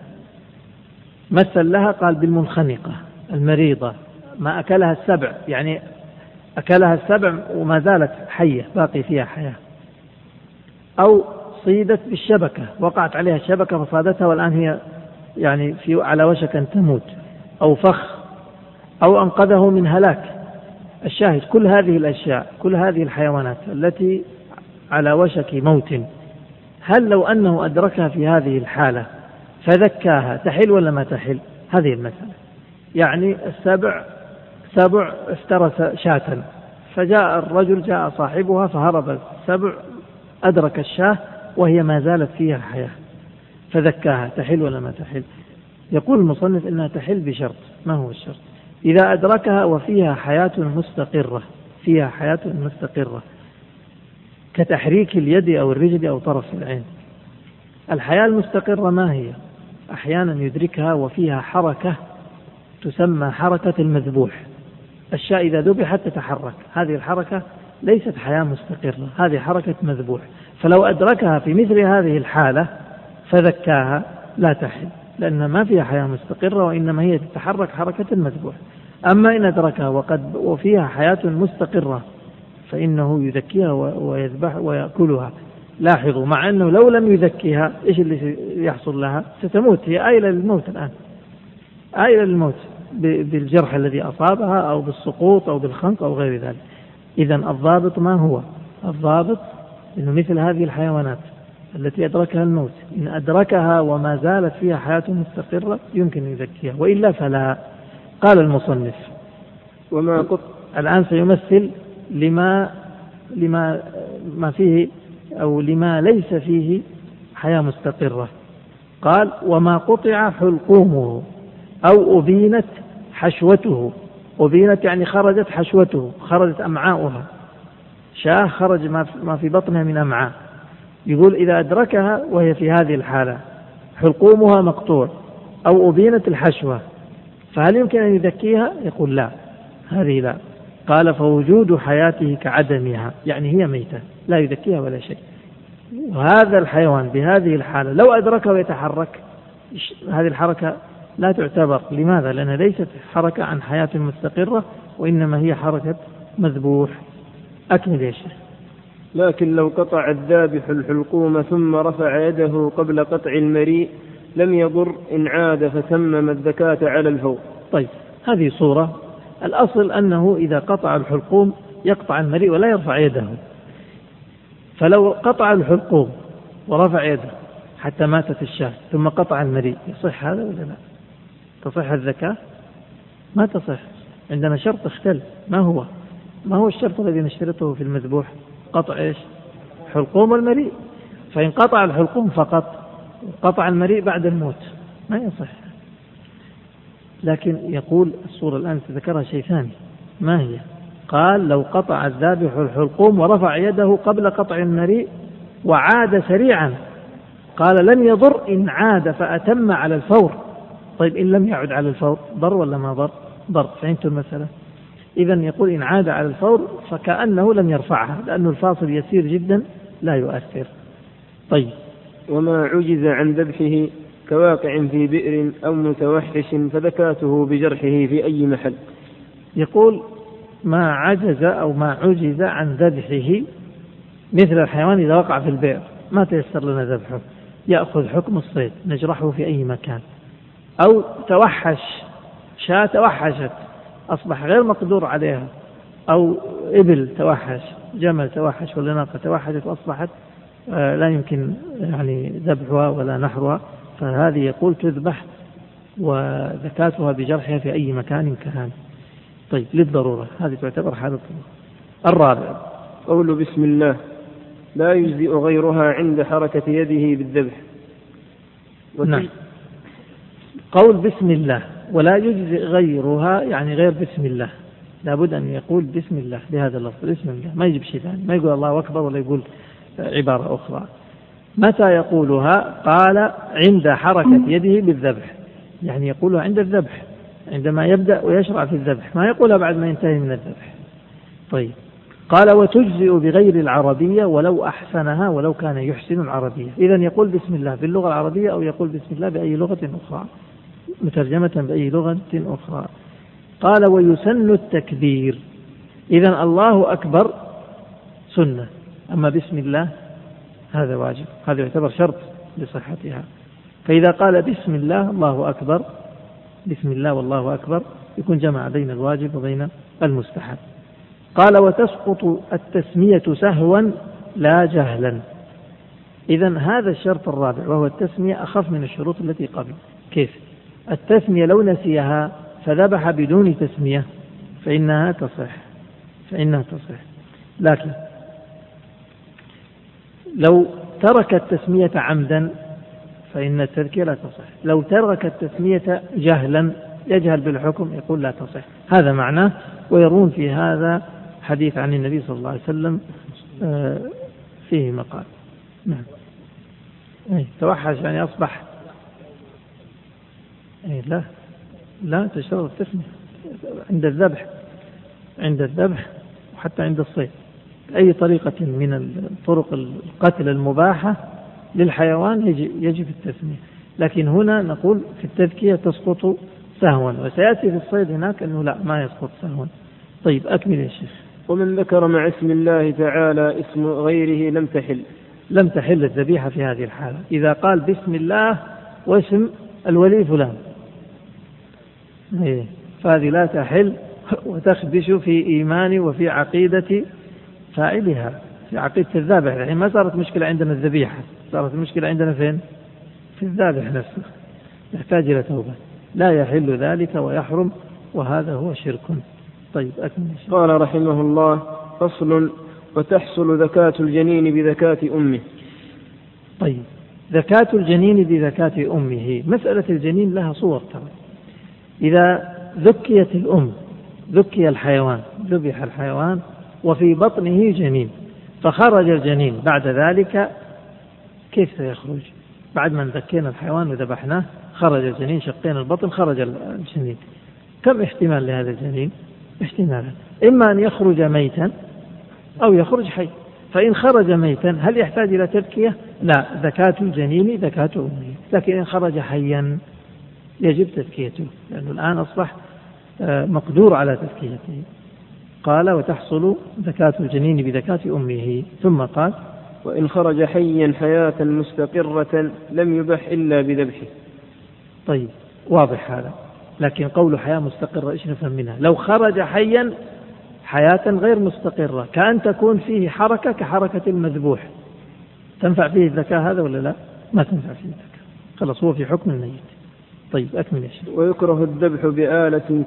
لها قال بالمنخنقة المريضة ما أكلها السبع، يعني أكلها السبع وما زالت حية باقي فيها حياة، أو صيدت بالشبكة وقعت عليها الشبكة فصادتها والآن هي يعني على وشك أن تموت، أو فخ، أو أنقذه من هلاك. الشاهد كل هذه الأشياء، كل هذه الحيوانات التي على وشك موت، هل لو أنه أدركها في هذه الحالة فذكاها تحل ولا ما تحل؟ هذه المسألة. يعني سبع افترس شاة، فجاء الرجل، جاء صاحبها فهرب السبع، أدرك الشاة وهي ما زالت فيها حياة فذكاها، تحل ولا ما تحل؟ يقول المصنف إنها تحل بشرط. ما هو الشرط؟ إذا أدركها وفيها حياة مستقرة، فيها حياة مستقرة كتحريك اليد أو الرجل أو طرف العين. الحياة المستقرة ما هي؟ أحيانا يدركها وفيها حركة تسمى حركة المذبوح. الشاة إذا ذبحت تتحرك، هذه الحركة ليست حياة مستقرة، هذه حركة مذبوح. فلو أدركها في مثل هذه الحالة فذكاها لا تحل، لأن ما فيها حياة مستقرة وإنما هي تتحرك حركة المذبوح. أما إن أدركها وفيها حياة مستقرة فإنه يذكيها ويذبح ويأكلها. لاحظوا مع أنه لو لم يذكيها إيش اللي يحصل لها؟ ستموت، هي آيلة للموت الآن، آيلة للموت بالجرح الذي أصابها أو بالسقوط أو بالخنق أو غير ذلك. إذن الضابط ما هو؟ الضابط إنه مثل هذه الحيوانات التي أدركها الموت إن أدركها وما زالت فيها حياة مستقرة يمكن يذكيها، وإلا فلا. قال المصنف الآن سيمثل لما فيه أو لما ليس فيه حياة مستقرة. قال وما قطع حلقومه أو أبينت حشوته. أبينت يعني خرجت حشوته، خرجت أمعاؤها، شاة خرج ما في بطنها من أمعاء. يقول إذا أدركها وهي في هذه الحالة حلقومها مقطوع أو أبينت الحشوة فهل يمكن أن يذكيها؟ يقول لا، هذه لا. قال فوجود حياته كعدمها، يعني هي ميتة لا يذكيها ولا شيء. وهذا الحيوان بهذه الحالة لو أدركه ويتحرك هذه الحركة لا تعتبر. لماذا؟ لأنها ليست حركة عن حياة مستقرة وإنما هي حركة مذبوح. أكمل يا شيخ. لكن لو قطع الذابح الحلقوم ثم رفع يده قبل قطع المريء لم يضر إن عاد فتمم الزكاة على الفور. طيب هذه صورة. الأصل أنه إذا قطع الحلقوم يقطع المريء ولا يرفع يده. فلو قطع الحلقوم ورفع يده حتى ماتت الشاة ثم قطع المريء يصح هذا ولا لا؟ تصح الزكاة؟ ما تصح. عندنا شرط اختل. ما هو الشرط الذي نشترطه في المذبوح؟ قطع إيش؟ حلقوم المريء. فإن قطع الحلقوم فقط قطع المريء بعد الموت ما يصح. لكن يقول الصورة الآن تذكرها شيء ثاني. ما هي؟ قال لو قطع الذابح الحلقوم ورفع يده قبل قطع المريء وعاد سريعا قال لم يضر إن عاد فأتم على الفور. طيب إن لم يعد على الفور ضر ولا ما ضر؟ ضر. فهمتوا المسألة؟ إذن يقول إن عاد على الفور فكأنه لم يرفعها لأن الفاصل يسير جدا لا يؤثر. طيب وما عجز عن ذبحه كواقع في بئر أو متوحش فذكاته بجرحه في أي محل. يقول ما عجز أو ما عجز عن ذبحه مثل الحيوان إذا وقع في البئر ما تيسر لنا ذبحه يأخذ حكم الصيد نجرحه في أي مكان. أو توحش شاة توحشت أصبح غير مقدور عليها، أو إبل توحش جمل توحش ولا ناقة توحشت وأصبحت لا يمكن يعني ذبحها ولا نحرها، فهذه يقول تذبح وذكاتها بجرحها في أي مكان كان. طيب للضرورة هذه تعتبر حالة الضرورة. الرابع قول بسم الله لا يجزئ غيرها عند حركة يده بالذبح. نعم. قول بسم الله ولا يجزئ غيرها يعني غير بسم الله، لابد أن يقول بسم الله بهذا اللفظ بسم الله، ما يجيب شيء ثاني، ما يقول الله أكبر ولا يقول عبارة أخرى. متى يقولها؟ قال عند حركة يده بالذبح، يعني يقولها عند الذبح عندما يبدأ ويشرع في الذبح، ما يقولها بعد ما ينتهي من الذبح. طيب قال وتجزئ بغير العربية ولو أحسنها ولو كان يحسن العربية. إذن يقول بسم الله باللغة العربية أو يقول بسم الله بأي لغة أخرى مترجمة بأي لغة أخرى. قال ويسن التكبير، إذن الله أكبر سنة، أما بسم الله هذا واجب، هذا يعتبر شرط لصحتها. فإذا قال بسم الله الله أكبر بسم الله والله أكبر يكون جمع بين الواجب وبين المستحب. قال وتسقط التسمية سهوا لا جهلا. إذن هذا الشرط الرابع وهو التسمية أخف من الشروط التي قبل. كيف؟ التسمية لو نسيها فذبح بدون تسمية فإنها تصح لكن لو ترك التسمية عمدا فإن التذكية لا تصح. لو ترك التسمية جهلا يجهل بالحكم يقول لا تصح. هذا معناه. ويرون في هذا حديث عن النبي صلى الله عليه وسلم فيه مقال. نعم. توحش يعني أصبح لا تشترط التسمية عند الذبح وحتى عند الصيد. أي طريقة من طرق القتل المباحة للحيوان يجب التسمية، لكن هنا نقول في التذكية تسقط سهوا، وسيأتي في الصيد هناك أنه لا ما يسقط سهوا. طيب أكمل يا شيخ. ومن ذكر مع اسم الله تعالى اسم غيره لم تحل الذبيحة في هذه الحالة. إذا قال بسم الله واسم الولي فلان فهذه لا تحل وتخدش في إيمان وفي عقيدة فاعلها، في عقيدة الذابح. يعني ما صارت مشكلة عندنا الذبيحة، صارت المشكلة عندنا فين؟ في الذابح نفسه، يحتاج إلى توبة. لا يحل ذلك ويحرم، وهذا هو شرك. طيب أكمل. قال رحمه الله فصل وتحصل ذكاة الجنين بذكاة أمه. طيب ذكاة الجنين بذكاة أمه، مسألة الجنين لها صور ترى. إذا ذكيت الأم ذكي الحيوان، ذبح الحيوان وفي بطنه جنين فخرج الجنين بعد ذلك كيف سيخرج؟ بعد ما ذكينا الحيوان وذبحناه خرج الجنين، شقينا البطن خرج الجنين. كم احتمال لهذا الجنين؟ احتمالا، إما أن يخرج ميتا أو يخرج حي. فإن خرج ميتا هل يحتاج إلى تذكية؟ لا، ذكاة الجنين ذكاة أمه. لكن إن خرج حيا يجب تذكيته لأنه الآن أصبح مقدور على تذكيته. قال وتحصل ذكاة الجنين بذكاة أمه. ثم قال وإن خرج حيا حياة مستقرة لم يبح إلا بذبحه. طيب واضح هذا، لكن قول حياة مستقرة إيش نفهم منها؟ لو خرج حيا حياة غير مستقرة كأن تكون فيه حركة كحركة المذبوح، تنفع فيه الذكاء هذا ولا لا؟ ما تنفع فيه الذكاء، خلاص هو في حكم الميت. طيب أكمل يا شيخ. ويكره الذبح بآلة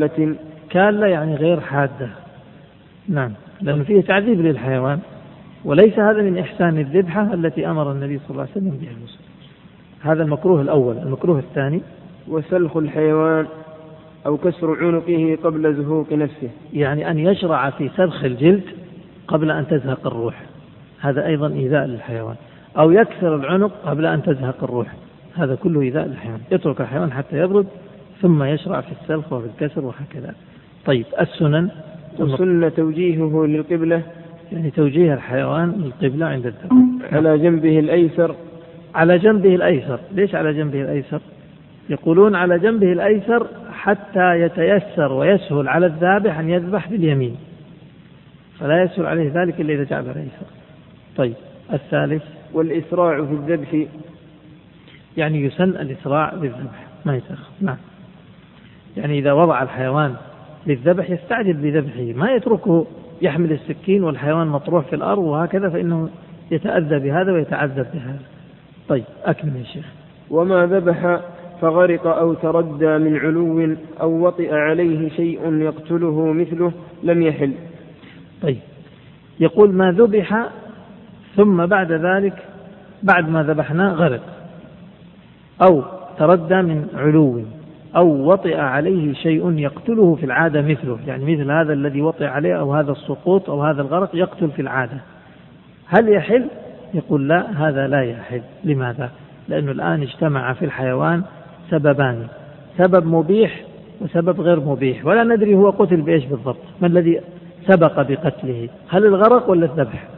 كالة يعني غير حادة. نعم، لأنه فيه تعذيب للحيوان، وليس هذا من إحسان الذبحة التي أمر النبي صلى الله عليه وسلم بها. هذا المكروه الأول. المكروه الثاني وسلخ الحيوان أو كسر عنقه قبل زهوق نفسه، يعني أن يشرع في سلخ الجلد قبل أن تزهق الروح، هذا أيضا إيذاء للحيوان. أو يكسر العنق قبل أن تزهق الروح، هذا كله إيذاء للحيوان. يترك الحيوان حتى يبرد ثم يشرع في السلخ وفي الكسر وهكذا. طيب السنن. السنة توجيهه للقبلة، يعني توجيه الحيوان للقبلة عند الذبح على جنبه الأيسر على جنبه الأيسر. ليش على جنبه الأيسر؟ يقولون على جنبه الأيسر حتى يتيسر ويسهل على الذابح أن يذبح باليمين، فلا يسهل عليه ذلك إلا إذا جعل الأيسر. طيب الثالث والإسراع في الذبح، يعني يسن الإسراع بالذبح ما يتأخر. نعم، يعني إذا وضع الحيوان للذبح يستعجل بذبحه، ما يتركه يحمل السكين والحيوان مطروح في الأرض وهكذا، فإنه يتأذى بهذا ويتعذب بهذا. طيب أكمل يا شيخ. وما ذبح فغرق أو تردى من علو أو وطئ عليه شيء يقتله مثله لم يحل. طيب يقول ما ذبح ثم بعد ذلك بعد ما ذبحناه غرق أو تردى من علو أو وطئ عليه شيء يقتله في العادة مثله، يعني مثل هذا الذي وطئ عليه أو هذا السقوط أو هذا الغرق يقتل في العادة، هل يحل؟ يقول لا، هذا لا يحل. لماذا؟ لأنه الآن اجتمع في الحيوان سببان، سبب مبيح وسبب غير مبيح، ولا ندري هو قتل بإيش بالضبط، ما الذي سبق بقتله؟ هل الغرق ولا الذبح؟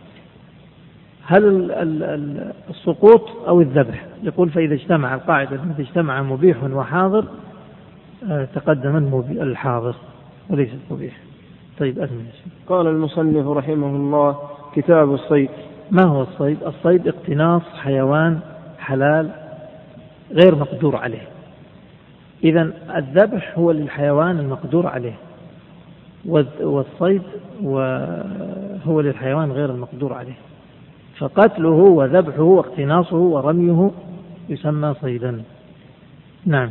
هل السقوط أو الذبح؟ يقول فإذا اجتمع، القاعدة إذا اجتمع مبيح وحاضر تقدم الحاضر وليس المبيح. طيب أكمل. قال المصنف رحمه الله: كتاب الصيد. ما هو الصيد؟ الصيد اقتناص حيوان حلال غير مقدور عليه. إذن الذبح هو للحيوان المقدور عليه، والصيد هو للحيوان غير المقدور عليه، فقتله وذبحه واقتناصه ورميه يسمى صيدا. نعم.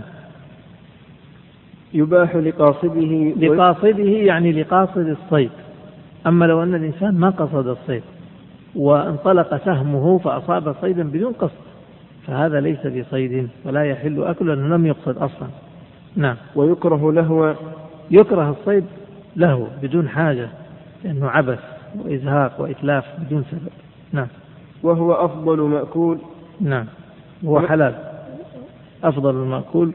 يباح لقاصده يعني لقاصد الصيد. أما لو أن الإنسان ما قصد الصيد وانطلق سهمه فأصاب صيدا بدون قصد فهذا ليس بصيد ولا يحل أكله لأنه لم يقصد أصلا. نعم. يكره الصيد له بدون حاجة لأنه عبث وإزهاق وإتلاف بدون سبب. نعم. وهو أفضل مأكول. نعم، هو حلال، أفضل المأكول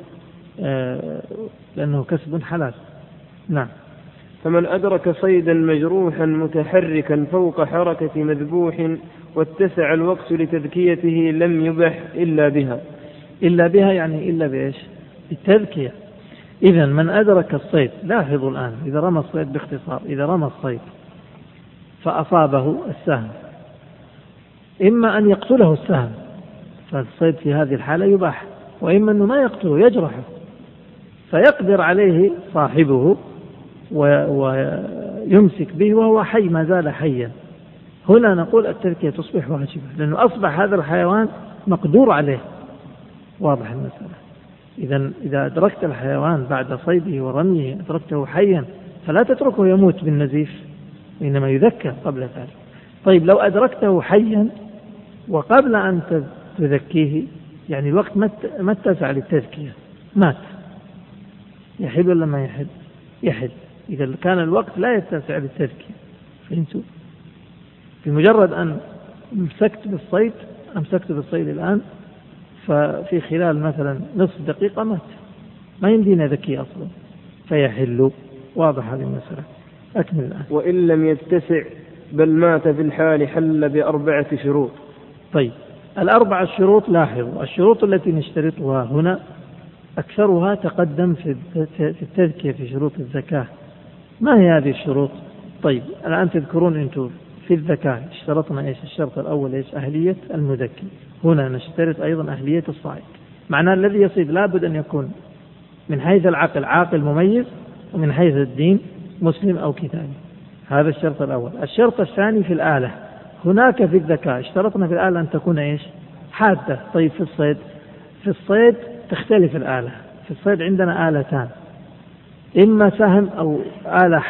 لأنه كسب حلال. نعم. فمن أدرك صيدا مجروحا متحركا فوق حركة مذبوح واتسع الوقت لتذكيته لم يبح إلا بها يعني إلا بإيش؟ بالتذكية. إذن من أدرك الصيد، لاحظوا الآن إذا رمى الصيد باختصار، إذا رمى الصيد فأصابه السهم إما أن يقتله السهم فالصيد في هذه الحالة يباح، وإما أنه ما يقتله يجرحه فيقدر عليه صاحبه ويمسك به وهو حي ما زال حيا. هنا نقول التذكية تصبح واجبة لأنه أصبح هذا الحيوان مقدور عليه. واضح المسألة. إذا أدركت الحيوان بعد صيده ورميه أدركته حيا فلا تتركه يموت بالنزيف وإنما يذكى قبل ذلك. طيب لو أدركته حيا وقبل أن تذكيه يعني الوقت ما اتسع للتذكية مات، يحل ولا ما يحل؟ يحل إذا كان الوقت لا يتسع للتذكية. فهمتوا؟ بمجرد أن أمسكت بالصيد الآن ففي خلال مثلا نصف دقيقة مات، ما يمدينا ذكي أصلا فيحل. واضح هذه المسألة. أكمل الآن. وإن لم يتسع بل مات في الحال حل ب4 شروط. طيب 4 شروط. لاحظوا الشروط التي نشترطها هنا أكثرها تقدم في التذكية في شروط الزكاة. ما هي هذه الشروط؟ طيب الآن تذكرون أنتم في الزكاة اشترطنا إيش؟ الشرط الأول إيش؟ أهلية المزكي. هنا نشترط أيضا أهلية الصائد. معناه الذي يصيد لابد أن يكون من حيث العقل عاقل مميز ومن حيث الدين مسلم أو كتابي. هذا الشرط الأول. الشرط الثاني في الآلة. هناك في الزكاة اشترطنا في الآلة أن تكون إيش؟ حادة. طيب في الصيد تختلف الآلة. في الصيد عندنا آلتان، إما سهم أو آلة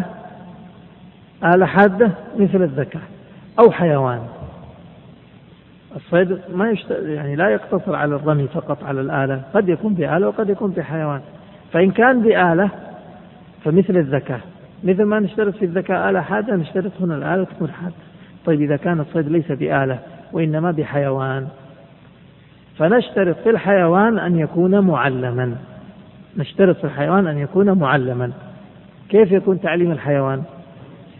حادة مثل الذكاء أو حيوان. الصيد يعني لا يقتصر على الرمي فقط على الآلة، قد يكون بآلة وقد يكون بحيوان. فإن كان بآلة فمثل الذكاء، مثل ما نشترط في الذكاء آلة حادة نشترط هنا الآلة تكون حادة. طيب إذا كان الصيد ليس بآلة وإنما بحيوان فنشترط في الحيوان أن يكون معلما. نشترط في الحيوان أن يكون معلما. كيف يكون تعليم الحيوان؟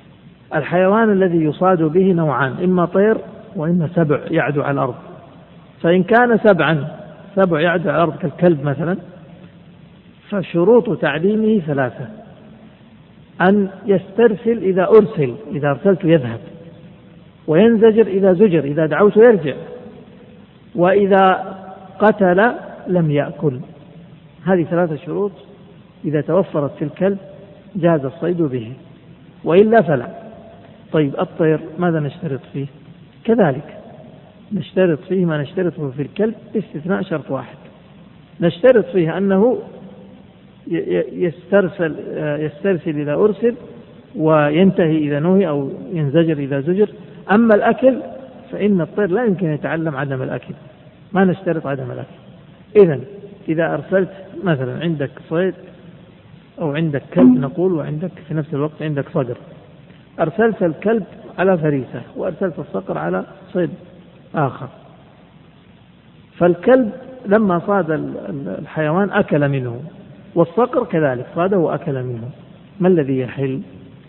الحيوان الذي يصاد به نوعان، إما طير وإما سبع يعدو على الأرض. فإن كان سبع يعدو على الأرض كالكلب مثلا، فشروط تعليمه 3: أن يسترسل إذا أرسل، إذا أرسلت يذهب، وينزجر إذا زجر، إذا دعوت يرجع، وإذا قتل لم يأكل. هذه 3 شروط إذا توفرت في الكلب جاز الصيد به، وإلا فلا. طيب الطير ماذا نشترط فيه؟ كذلك نشترط فيه ما نشترطه في الكلب باستثناء شرط واحد، نشترط فيه أنه يسترسل إذا أرسل، وينتهي إذا نهي، أو ينزجر إذا زجر. أما الأكل فإن الطير لا يمكن يتعلم عدم الأكل، ما نشترط عدم الأكل. إذن إذا أرسلت مثلا عندك صيد أو عندك كلب نقول، وعندك في نفس الوقت عندك صقر، أرسلت الكلب على فريسة وأرسلت الصقر على صيد آخر، فالكلب لما صاد الحيوان أكل منه، والصقر كذلك صاده وأكل منه، ما الذي يحل؟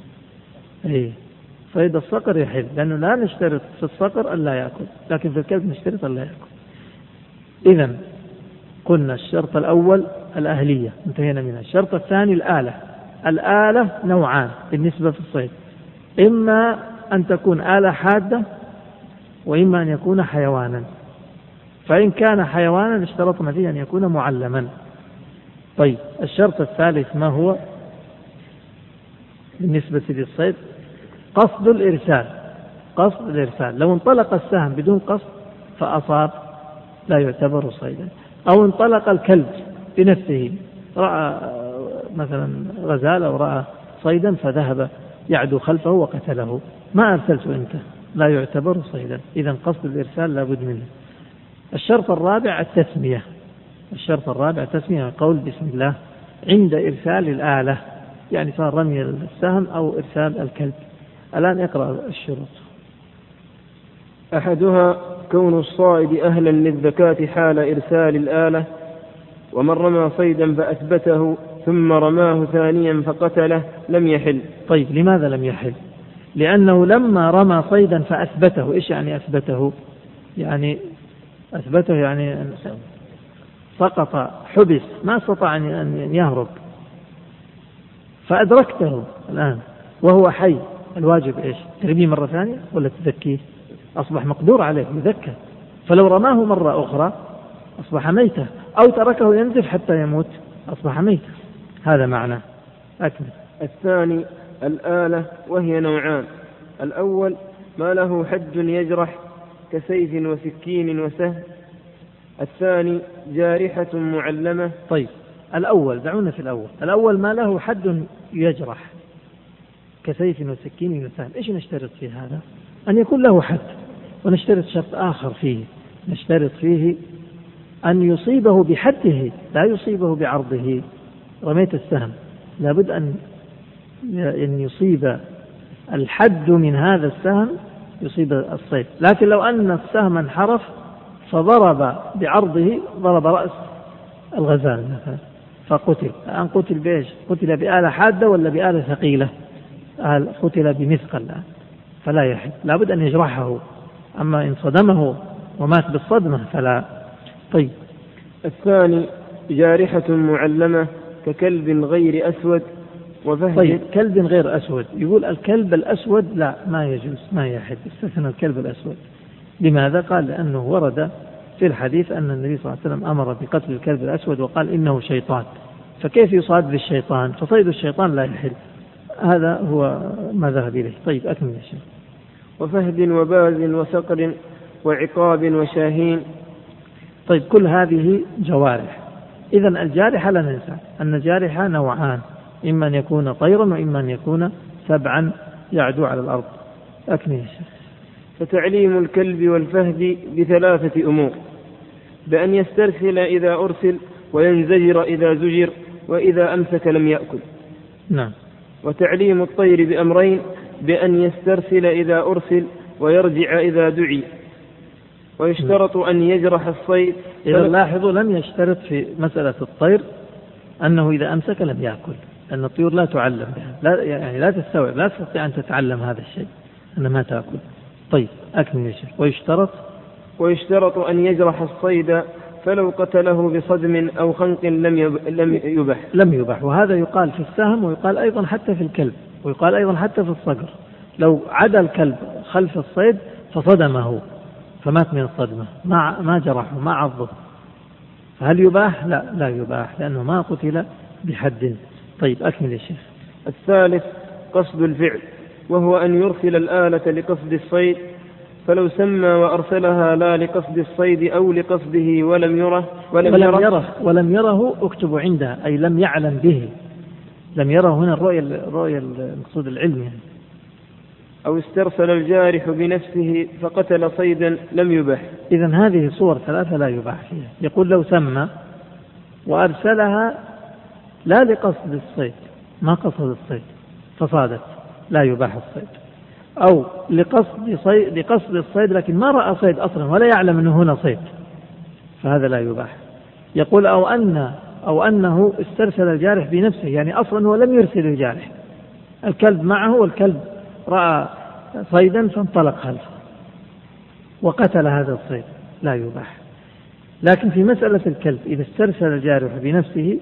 صيد الصقر يحل، لأنه لا نشترط في الصقر أن لا يأكل، لكن في الكلب نشترط أن لا يأكل. إذن قلنا الشرط الأول الأهلية، انتهينا منها. الشرط الثاني الآلة. الآلة نوعان بالنسبة في الصيد: إما أن تكون آلة حادة، وإما أن يكون حيوانا. فإن كان حيوانا اشترطنا فيه أن يكون معلما. طيب الشرط الثالث ما هو بالنسبة للصيد؟ قصد الإرسال. قصد الإرسال، لو انطلق السهم بدون قصد فأصاب لا يعتبر صيدا. أو انطلق الكلب بنفسه، رأى مثلا غزال أو رأى صيدا فذهب يعدو خلفه وقتله، ما أرسلت أنت، لا يعتبر صيدا. إذن قصد الإرسال لا بد منه. الشرط الرابع التسمية. الشرط الرابع تسمية، قول بسم الله عند إرسال الآلة، يعني صار رمي السهم أو إرسال الكلب. الآن اقرأ الشروط. أحدها كون الصائد أهلا للزكاة حال إرسال الآلة، ومن رمى صيدا فأثبته ثم رماه ثانيا فقتله لم يحل. طيب لماذا لم يحل؟ لأنه لما رمى صيدا فأثبته. إيش يعني أثبته؟ يعني أثبته يعني سقط، حبس، ما استطاع أن يهرب، فأدركته الآن وهو حي. الواجب إيش؟ ترميه مرة ثانية ولا تذكيه؟ أصبح مقدور عليه يذكى. فلو رماه مرة أخرى أصبح ميتة، أو تركه ينزف حتى يموت أصبح ميتة. هذا معنى. أكمل. الثاني الآلة، وهي نوعان: الأول ما له حد يجرح كسيف وسكين وسهم. الثاني جارحة معلمة. طيب الأول، دعونا في الأول. الأول ما له حد يجرح كسيف وسكين وسهم. إيش نشترط في هذا؟ أن يكون له حد. ونشترط شرط آخر فيه، نشترط فيه أن يصيبه بحده، لا يصيبه بعرضه. رميت السهم لابد أن يصيب الحد من هذا السهم، يصيب الصيد. لكن لو أن السهم انحرف فضرب بعرضه، ضرب رأس الغزال مثلا فقتل، الآن قتل بإيش؟ قتل بآلة حادة ولا بآلة ثقيلة؟ قتل بمثقل الآن، فلا يحل، لابد أن يجرحه. أما إن صدمه ومات بالصدمة فلا. طيب الثاني جارحة معلمة ككلب غير أسود وفهد. طيب كلب غير أسود، يقول الكلب الأسود لا، ما يجوز، ما يحل، استثنى الكلب الأسود. لماذا؟ قال لأنه ورد في الحديث أن النبي صلى الله عليه وسلم أمر بقتل الكلب الأسود وقال إنه شيطان، فكيف يصاد بالشيطان؟ فصيد الشيطان لا يحل. هذا هو ما ذهب إليه. طيب أكمل يا شيخ. وفهد وباز وصقر وعقاب وشاهين. طيب كل هذه جوارح. إذن الجارحة لا ننسى أن الجارحة نوعان: إما أن يكون طيرا، وإما أن يكون سبعا يعدو على الأرض. أكمل يا شيخ. فتعليم الكلب والفهد ب3 أمور: بأن يسترسل إذا أرسل، وينزجر إذا زجر، وإذا أمسك لم يأكل. نعم. وتعليم الطير بأمرين: بأن يسترسل إذا أرسل، ويرجع إذا دعي. ويشترط أن يجرح الصيد. إذا لاحظوا لم يشترط في مسألة الطير أنه إذا أمسك لم يأكل، أن الطيور لا تعلم بها، لا يعني لا تستوعب، لا تستطيع أن تتعلم هذا الشيء، أن ما تأكل. طيب أكمل يا شيخ. ويشترط ويشترط أن يجرح الصيد، فلو قتله بصدم أو خنق لم يبح. وهذا يقال في السهم، ويقال أيضا حتى في الكلب، ويقال أيضا حتى في الصقر. لو عدا الكلب خلف الصيد فصدمه فمات من الصدمة، ما جرحه ما عضه، فهل يباح؟ لا يباح، لأنه ما قتل بحد. طيب أكمل يا شيخ. الثالث قصد الفعل، وهو أن يرسل الآلة لقصد الصيد، فلو سمى وأرسلها لا لقصد الصيد أو لقصده ولم يره اكتب عنده، أي لم يعلم به، لم يره هنا الرؤية المقصود العلم يعني. أو استرسل الجارح بنفسه فقتل صيدا لم يبح. إذن هذه صور ثلاثة لا يباح فيها. يقول لو سمى وأرسلها لا لقصد الصيد، ما قصد الصيد فصادت، لا يباح الصيد. أو لقصد الصيد لكن ما رأى صيد أصلا ولا يعلم أنه هنا صيد، فهذا لا يباح. يقول أو أنه استرسل الجارح بنفسه، يعني أصلا هو لم يرسل الجارح، الكلب معه والكلب رأى صيدا فانطلق خلفه وقتل هذا الصيد، لا يباح. لكن في مسألة الكلب إذا استرسل الجارح بنفسه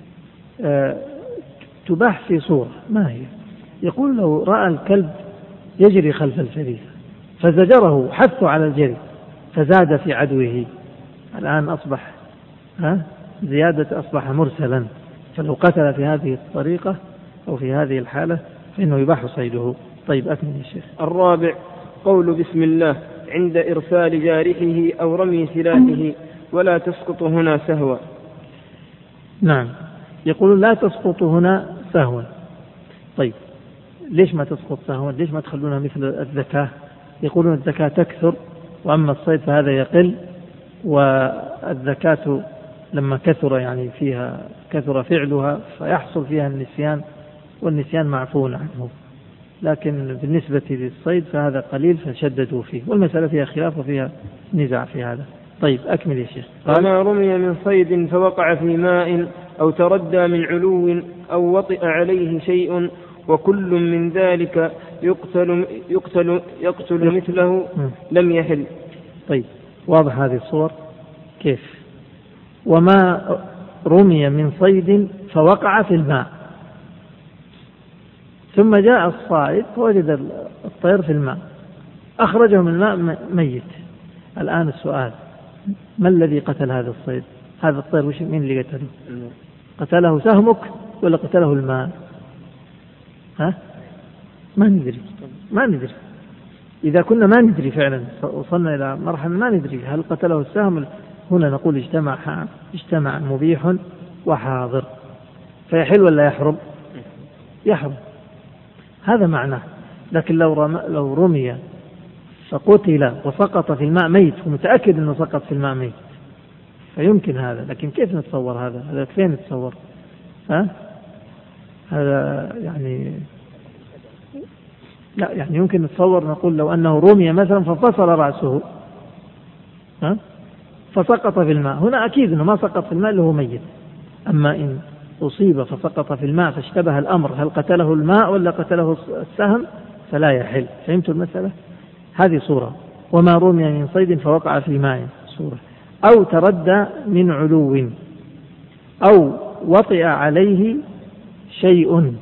تباح في صورة، ما هي؟ يقول لو رأى الكلب يجري خلف الفريسة فزجره حثه على الجري فزاد في عدوه، الآن أصبح زيادة أصبح مرسلا، فلو قتل في هذه الطريقة أو في هذه الحالة فإنه يباح صيده. طيب أكمل يا شيخ. الرابع قول بسم الله عند إرسال جارحه أو رمي سلاحه، ولا تسقط هنا سهوا. نعم، يقول لا تسقط هنا سهوا. طيب ليش ما تسقط سهوا؟ ليش ما تخلونها مثل الزكاة؟ يقولون الزكاة تكثر وأما الصيد فهذا يقل، والزكاة لما كثر يعني فيها كثر فعلها فيحصل فيها النسيان، والنسيان معفو عنه، لكن بالنسبة للصيد فهذا قليل فشددوا فيه، والمسألة فيها خلاف وفيها نزاع في هذا. طيب أكمل يا شيخ. وما رمي من صيد فوقع في ماء أو تردى من علو أو وطئ عليه شيء وكل من ذلك يقتل مثله لم يحل. طيب واضح هذه الصور كيف؟ وما رمي من صيد فوقع في الماء، ثم جاء الصائد فوجد الطير في الماء أخرجه من الماء ميت. الآن السؤال، ما الذي قتل هذا الصيد؟ هذا الطير مين اللي قتله؟ قتله سهمك ولا قتله الماء؟ ما ندري. إذا كنا ما ندري فعلا وصلنا إلى مرحلة ما ندري هل قتله السهم، هنا نقول اجتمع مبيح وحاضر، فيحل ولا يحرم؟ يحرم، هذا معناه. لكن لو رمي فقتل وسقط في الماء ميت ومتأكد أنه سقط في الماء ميت فيمكن هذا، لكن كيف نتصور هذا كيف نتصور؟ هذا يعني لا، يعني يمكن نتصور نقول لو أنه رمي مثلا ففصل رأسه فسقط في الماء، هنا أكيد أنه ما سقط في الماء اللي هو ميت. أما إن أصيب فسقط في الماء فاشتبه الأمر هل قتله الماء ولا قتله السهم فلا يحل. فهمت المسألة؟ هذه صورة. وما رمي من صيد فوقع في ماء صورة. أو تردى من علو أو وطئ عليه شيء،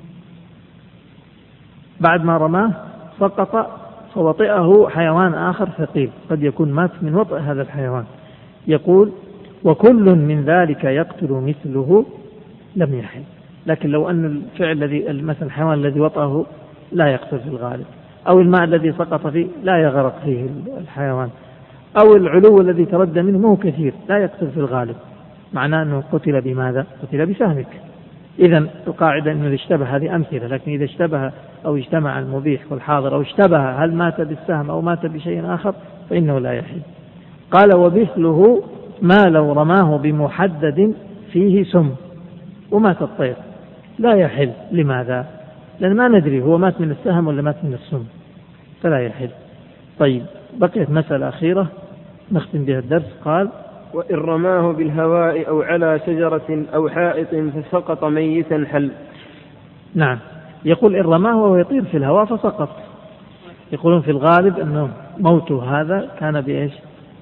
بعد ما رماه سقط فوطئه حيوان آخر ثقيل قد يكون مات من وطئ هذا الحيوان. يقول وكل من ذلك يقتل مثله لم يحل. لكن لو أن الفعل الذي مثلا الحيوان الذي وطئه لا يقتل في الغالب، أو الماء الذي سقط فيه لا يغرق فيه الحيوان، أو العلو الذي تردى منه مو كثير لا يقتل في الغالب، معناه أنه قتل بماذا؟ قتل بسهمك. إذن القاعدة أنه إذا اشتبه، هذه أمثلة، لكن إذا اشتبه أو اجتمع المبيح والحاضر أو اشتبه هل مات بالسهم أو مات بشيء آخر فإنه لا يحل. قال ومثله ما لو رماه بمحدد فيه سم ومات الطير لا يحل. لماذا؟ لأن ما ندري هو مات من السهم ولا مات من السم، فلا يحل. طيب بقيت مسألة أخيرة نختم بها الدرس. قال وإن رماه بالهواء أو على شجرة أو حائط فسقط ميتا حل. نعم، يقول إن رماه وهو يطير في الهواء فسقط. يقولون في الغالب أنه موته هذا كان بإيش؟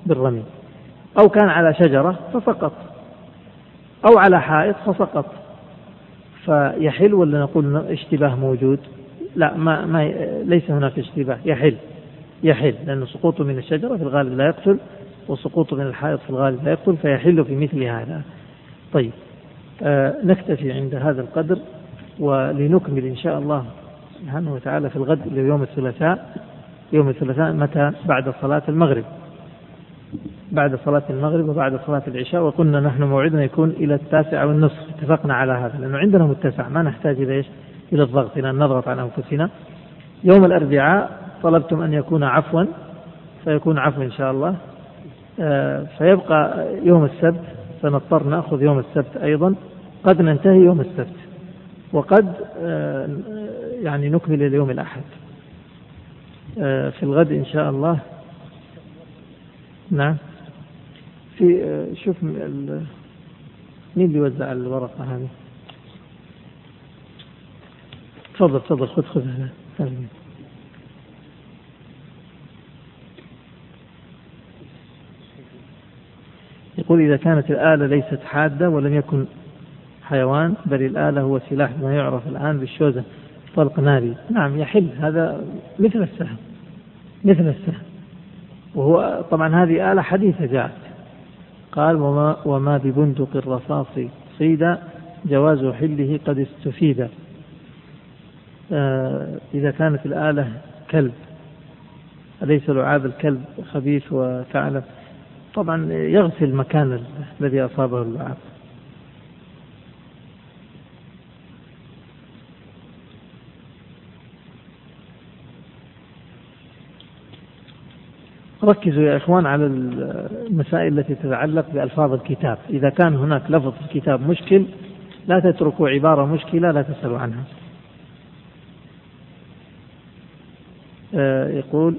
بالرمي، أو كان على شجرة فسقط، أو على حائط فسقط، فيحل ولا نقول اشتباه موجود؟ لا، ليس هناك اشتباه، يحل لأن سقوطه من الشجرة في الغالب لا يقتل، وسقوطه من الحائط في الغالب لا يقتل، فيحل في مثل هذا. طيب، نكتفي عند هذا القدر، ولنكمل إن شاء الله سبحانه وتعالى في الغد ليوم الثلاثاء. يوم الثلاثاء متى؟ بعد صلاة المغرب، بعد صلاة المغرب وبعد صلاة العشاء. وقلنا نحن موعدنا يكون إلى 9:30، اتفقنا على هذا لأنه عندنا متسع، ما نحتاج إلى الضغط، إلى أن نضغط على أنفسنا. يوم الأربعاء طلبتم أن يكون عفوا، فيكون عفوا إن شاء الله. فيبقى يوم السبت، سنضطر نأخذ يوم السبت أيضا، قد ننتهي يوم السبت، وقد يعني نكمل اليوم الأحد في الغد إن شاء الله. نعم، في شوف مين اللي يوزع الورقة هذه؟ تفضل خذ هذا. يقول إذا كانت الآلة ليست حادة ولم يكن حيوان بل الآلة هو سلاح ما يعرف الآن بالشوزة، طلق ناري، نعم يحل، هذا مثل السهم، وهو طبعا هذه آلة حديثة جاءت، قال وما ببندق الرصاص صيدا جواز حله قد استفيد. إذا كانت الآلة كلب، أليس لعاب الكلب خبيث وثعلب؟ طبعا يغسل مكان الذي أصابه اللعاب. ركزوا يا إخوان على المسائل التي تتعلق بألفاظ الكتاب. إذا كان هناك لفظ في الكتاب مشكل لا تتركوا عبارة مشكلة لا تسألوا عنها. يقول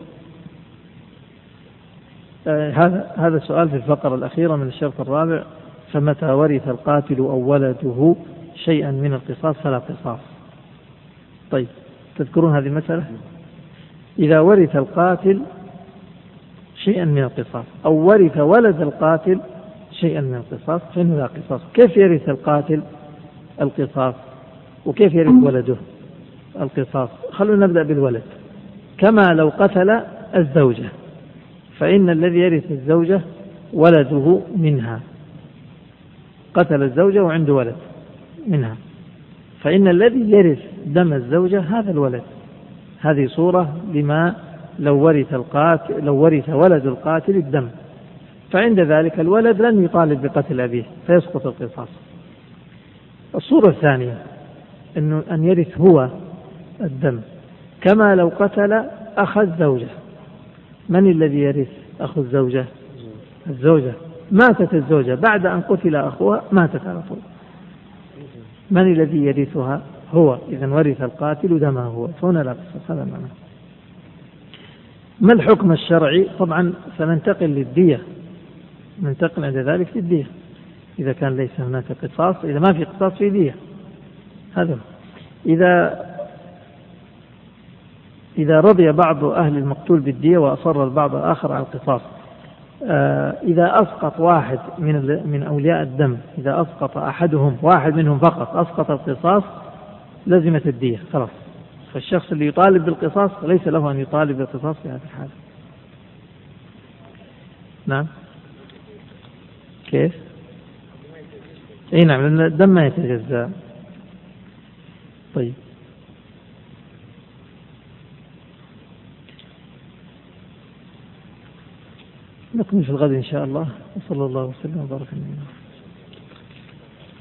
هذا السؤال في الفقرة الأخيرة من الشرط الرابع: فمتى ورث القاتل أو ولده شيئا من القصاص فلا قصاص. طيب، تذكرون هذه المسألة؟ إذا ورث القاتل شيئا من القصاص أو ورث ولد القاتل شيئا من القصاص فإنه لا قصاص. كيف يرث القاتل القصاص وكيف يرث ولده القصاص؟ خلونا نبدأ بالولد. كما لو قتل الزوجة فإن الذي يرث الزوجة ولده منها، قتل الزوجة وعنده ولد منها، فإن الذي يرث دم الزوجة هذا الولد. هذه صورة لما لو ورث ولد القاتل الدم، فعند ذلك الولد لن يطالب بقتل أبيه فيسقط القصاص. الصورة الثانية أن يرث هو الدم، كما لو قتل أخ الزوجة. من الذي يرث أخو الزوجة؟ الزوجة. ماتت الزوجة بعد أن قتل أخوها، ماتت على طول، من الذي يرثها؟ هو. إذن ورث القاتل دمه هو، فهنا لا قصاص. هذا معنى. ما الحكم الشرعي؟ طبعا سننتقل للدية، ننتقل عند ذلك للدية إذا كان ليس هناك قصاص. إذا ما في قصاص في دية. هذا إذا رضي بعض أهل المقتول بالدية وأصر البعض الآخر على القصاص. إذا أسقط واحد من أولياء الدم، إذا أسقط أحدهم، واحد منهم فقط أسقط القصاص، لزمت الدية خلاص. فالشخص اللي يطالب بالقصاص ليس له أن يطالب بالقصاص في هذه الحالة. نعم، كيف؟ أي نعم، لأن الدم ما يتجزأ. طيب، نكمل في الغد إن شاء الله، وصلى الله وسلم وبارك على نبينا محمد.